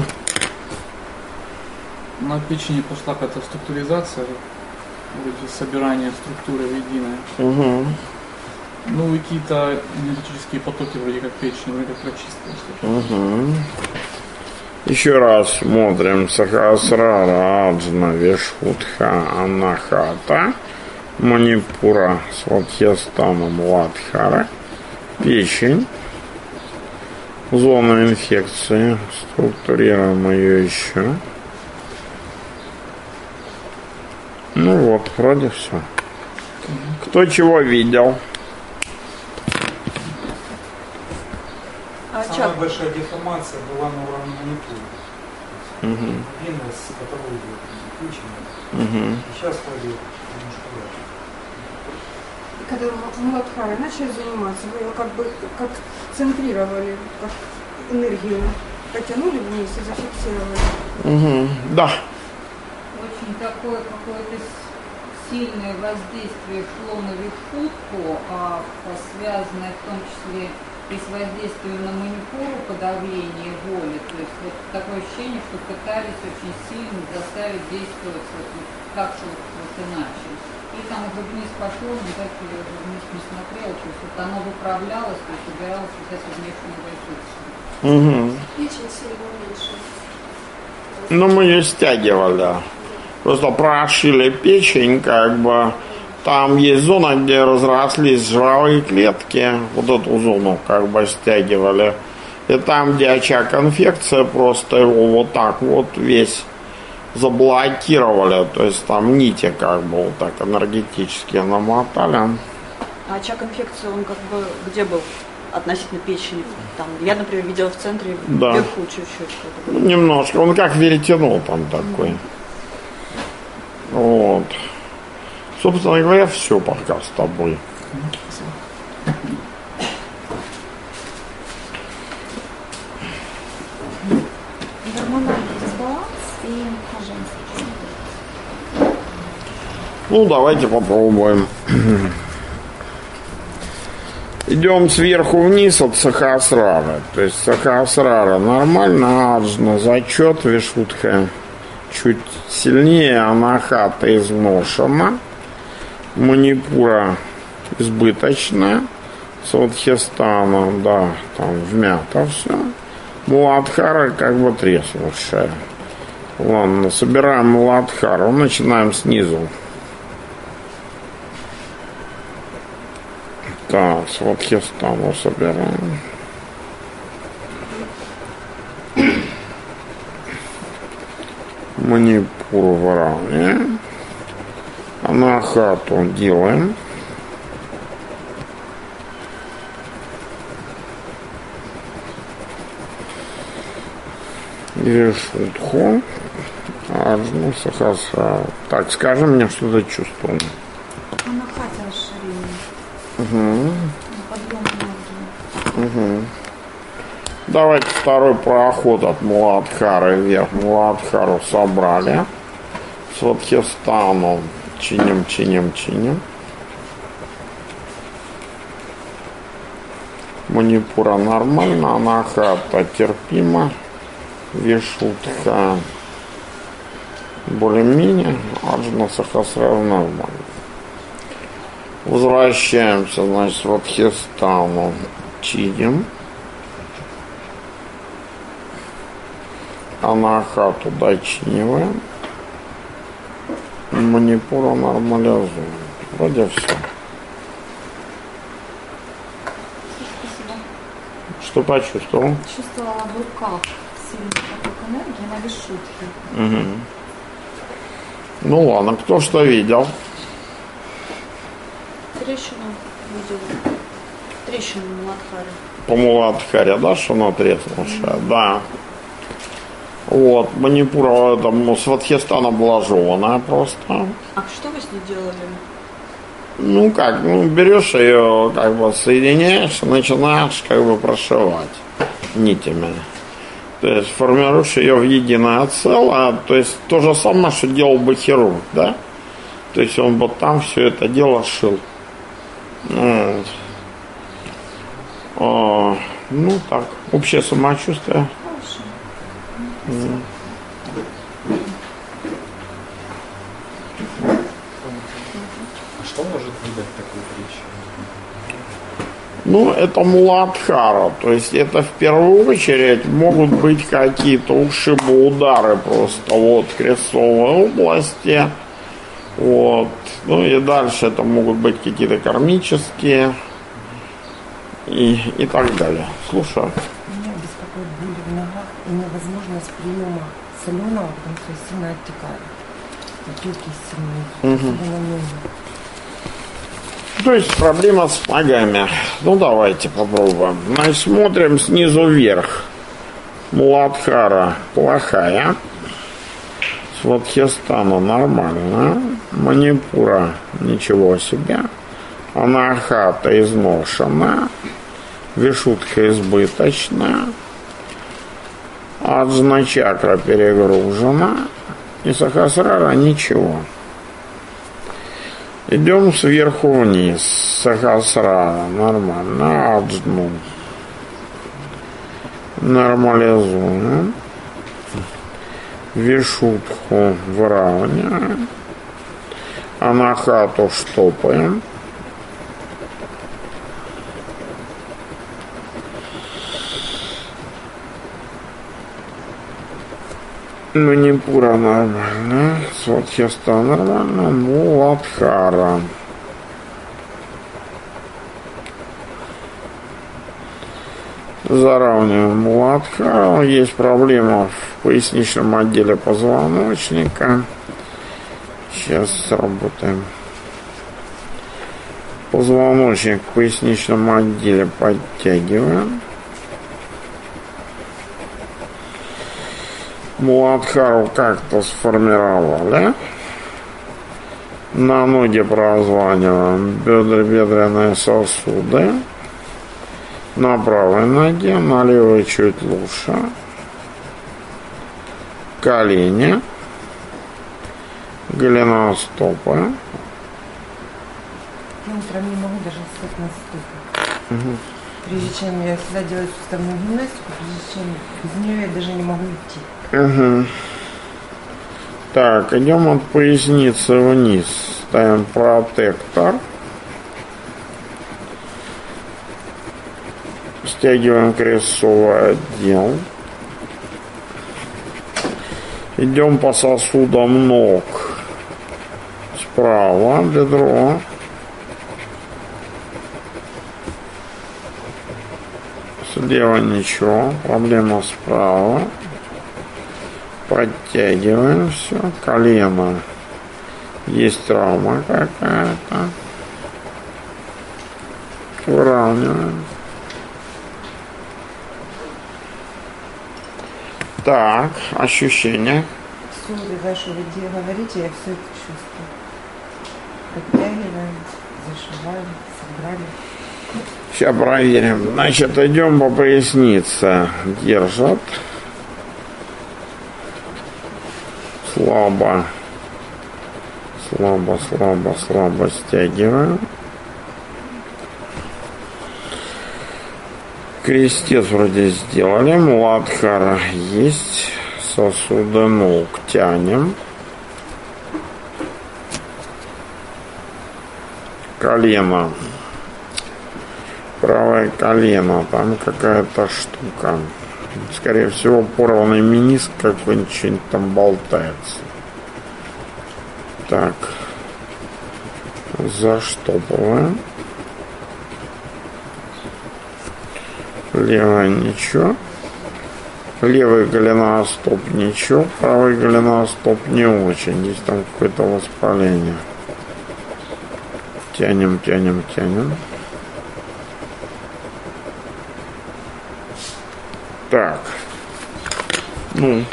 На печени пошла какая-то структуризация, вроде собирание структуры в единое. Угу. Ну и какие-то энергетические потоки вроде как печени, вроде как прочистились. Угу. Еще раз смотрим. Сахасрара, Аджна, Вишудха, Анахата, Манипура, Сватхистана, Муладхара, печень, зона инфекции. Структурируем ее еще. Ну вот, вроде все. Кто чего видел? Самая большая деформация была на уровне манипула. Вена с патологией печени. Сейчас вроде немножко дальше. Когда Муладхарой начали заниматься, вы его как центрировали, как энергию потянули вниз и зафиксировали. Да. Очень такое какое-то сильное воздействие шло на вишудху, связанное в том числе и с воздействием на манипуру, подавление воли. То есть вот такое ощущение, что пытались очень сильно заставить действовать вот как же вот иначе. И там уже вниз пошло, но так я уже вниз не смотрела, то есть вот оно выправлялось, то есть убиралось вот это внешнее воздействие. Печень сильно уменьшилась. Ну, мы ее стягивали. Просто прошили печень, как бы Там есть зона, где разрослись жировые клетки. Вот эту зону как бы стягивали. И там, где очаг инфекции, просто его вот так вот весь заблокировали. То есть там нити как бы вот так энергетически намотали. А очаг инфекции, он как бы где был относительно печени? Там, я, например, видела в центре, да, вверху чуть-чуть. Немножко. Он как веретено там такой. Вот. Собственно говоря, все пока с тобой. Гормональный дисбаланс и женский. Ну, давайте попробуем. Идем сверху вниз от Сахасрара. То есть Сахасрара нормально, Аджна зачет, Вишудха чуть сильнее, Анахата изношена, Манипура избыточная, Сватхистана, да, там вмято все. Муладхара как бы треснувшая. Ладно, собираем Муладхару, начинаем снизу. Так, Сватхистану собираем. Манипуру выравниваем. Анахату делаем. Вишудху. Аджну, Сахасра. Так, скажи мне, что ты чувствуешь. Анахата расширение. Угу. Подъем энергии. Угу. Давайте второй проход от Муладхары вверх. Муладхару собрали. Сватхистану чиним, чиним, чиним. Манипура нормально. Анахата терпимо. Вишудха более-менее. Аджна, Сахасра нормально. Возвращаемся, значит, в Сватхистану. Чиним. Анахату дочиниваем. Манипуру нормализуем. Вроде все. Спасибо. Что почувствовал? Чувствовала в руках сильный поток энергии на Вишудхе. Угу. Ну ладно, кто что видел? Трещину видела. Трещину на Муладхаре. По Муладхаре, да, что она треснувшая? Да. Вот, Манипура, там, Сватхистана была жеваная просто. А что вы с ней делали? Ну как, берешь ее, как бы соединяешь, начинаешь как бы прошивать нитями. То есть формируешь ее в единое целое. То есть то же самое, что делал бы хирург, да? То есть он бы там все это дело шил. Вот. Ну так, общее самочувствие. А что может выдать такую трещину? Ну, это Муладхара. То есть это в первую очередь могут быть какие-то ушибы, удары просто вот в крестцовой области. Вот. Ну и дальше это могут быть какие-то кармические и так далее. Слушаю. Меня беспокоит боль в ногах и невозможность приема соленого, потому что я сильно оттекаю. Отеки сильные, особенно ноги. То есть проблема с ногами. Ну давайте попробуем. Значит, смотрим снизу вверх. Муладхара плохая. Сватхистана нормально. Манипура ничего себе. Анахата изношена. Вишудха избыточная. Аджна чакра перегружена. И Сахасрара ничего. Идем сверху вниз. Сахасрара нормально. Аджну нормализуем. Вишудху выравниваем. Анахату штопаем. Манипура нормально. Сватхистана нормально. Муладхара Заравниваем Муладхару. Есть проблема в поясничном отделе позвоночника. Сейчас сработаем. Позвоночник в поясничном отделе подтягиваем. Муладхару как-то сформировали. На ноге прозваниваем бедренные сосуды. На правой ноге, на левой чуть лучше. Колени. Голеностопы. Я утром не могу даже встать на ступе. Прежде чем я всегда делаю суставную гимнастику, прежде чем без нее я даже не могу идти. Так, идем от поясницы вниз. Ставим протектор. Стягиваем крестцовый отдел. Идем по сосудам ног. Справа бедро. Слева ничего. Проблема справа. Подтягиваем все. Колено. Есть травма какая-то. Выравниваем. Так, ощущения. Все, дальше вы говорите, я все это чувствую. Подтягиваем, зашиваем, собрали. Сейчас проверим. Значит, идем по пояснице. Держат. Слабо. Слабо стягиваем. Крестец вроде сделали. Муладхара есть. Сосуды ног тянем. Колено. Правое колено. Там какая-то штука. Скорее всего, порванный мениск какой-нибудь, что-нибудь там болтается. Так. Заштопываем. Левое ничего. Левый голеностоп ничего. Правый голеностоп не очень. Здесь там какое-то воспаление. Тянем. Так. Ну.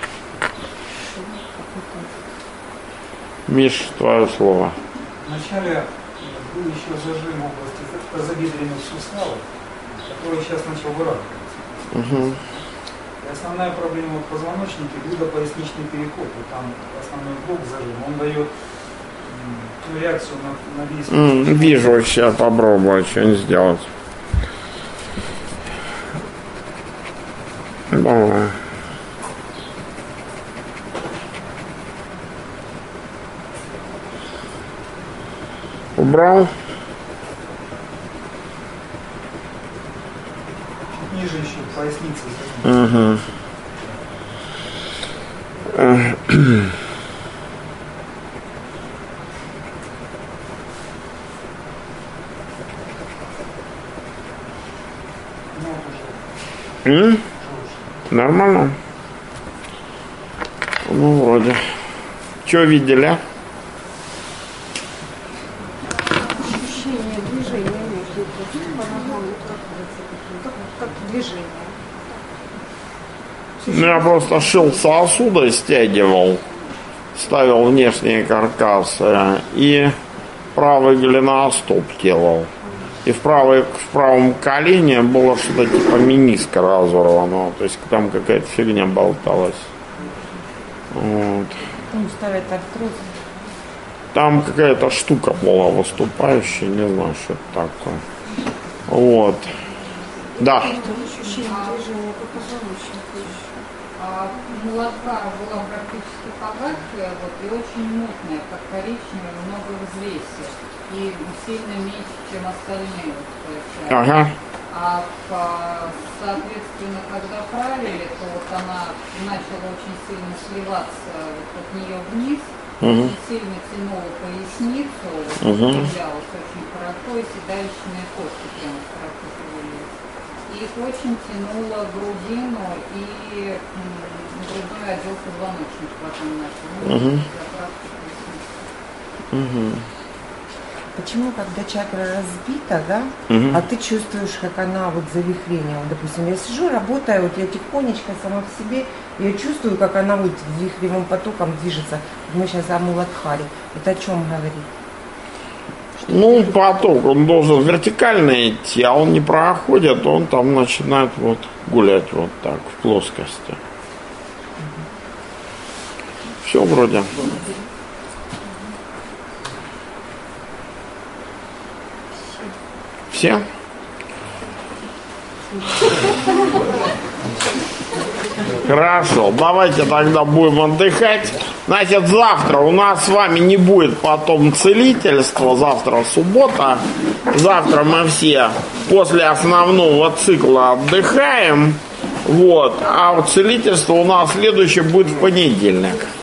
Миш, твое слово. Вначале был еще зажим в области тазобедренных суставов, который сейчас начал выравниваться. И основная проблема в позвоночнике – грудопоясничный переход. И там основной блок зажим. Он дает реакцию на действие. Вижу, сейчас попробую что-нибудь сделать. Давай. Убрал? Чуть ниже еще поясницы. Нормально? Ну, вроде. Что видели? Ощущение движения между по ногам, как движение. Ну, я просто шил сосуды, стягивал, ставил внешние каркасы и правый голеностоп делал. И в правом колене было что-то типа мениска разорвано. То есть там какая-то фигня болталась. Вот. Там ставят артроз. Там какая-то штука была выступающая, не знаю, что это такое. Вот. Да. Ощущение движения по позвоночнику еще. Муладхара была практически погасшая, и очень мутная, как коричневая, много в взвесе. И сильно меньше, чем остальные части. Ага. Соответственно, когда правили, то она начала очень сильно сливаться от нее вниз, очень сильно тянула поясницу, появлялась очень хорошо, и седалищные кости прямо прокусывали. их очень тянуло грудину и грудной отдел позвоночника потом начал. Почему, когда чакра разбита, да, а ты чувствуешь, как она вот завихрение, вот, допустим, я сижу, работаю, вот я тихонечко сама в себе, я чувствую, как она вот вихревым потоком движется. Мы сейчас о Муладхаре. Это о чем говорит? Ну, поток, он должен вертикально идти, а он не проходит, он там начинает вот гулять вот так, в плоскости. Все вроде. Все? Хорошо, давайте тогда будем отдыхать. Значит, завтра у нас с вами не будет потом целительства, завтра суббота. Завтра мы все после основного цикла отдыхаем. Вот. А вот целительство у нас следующее будет в понедельник.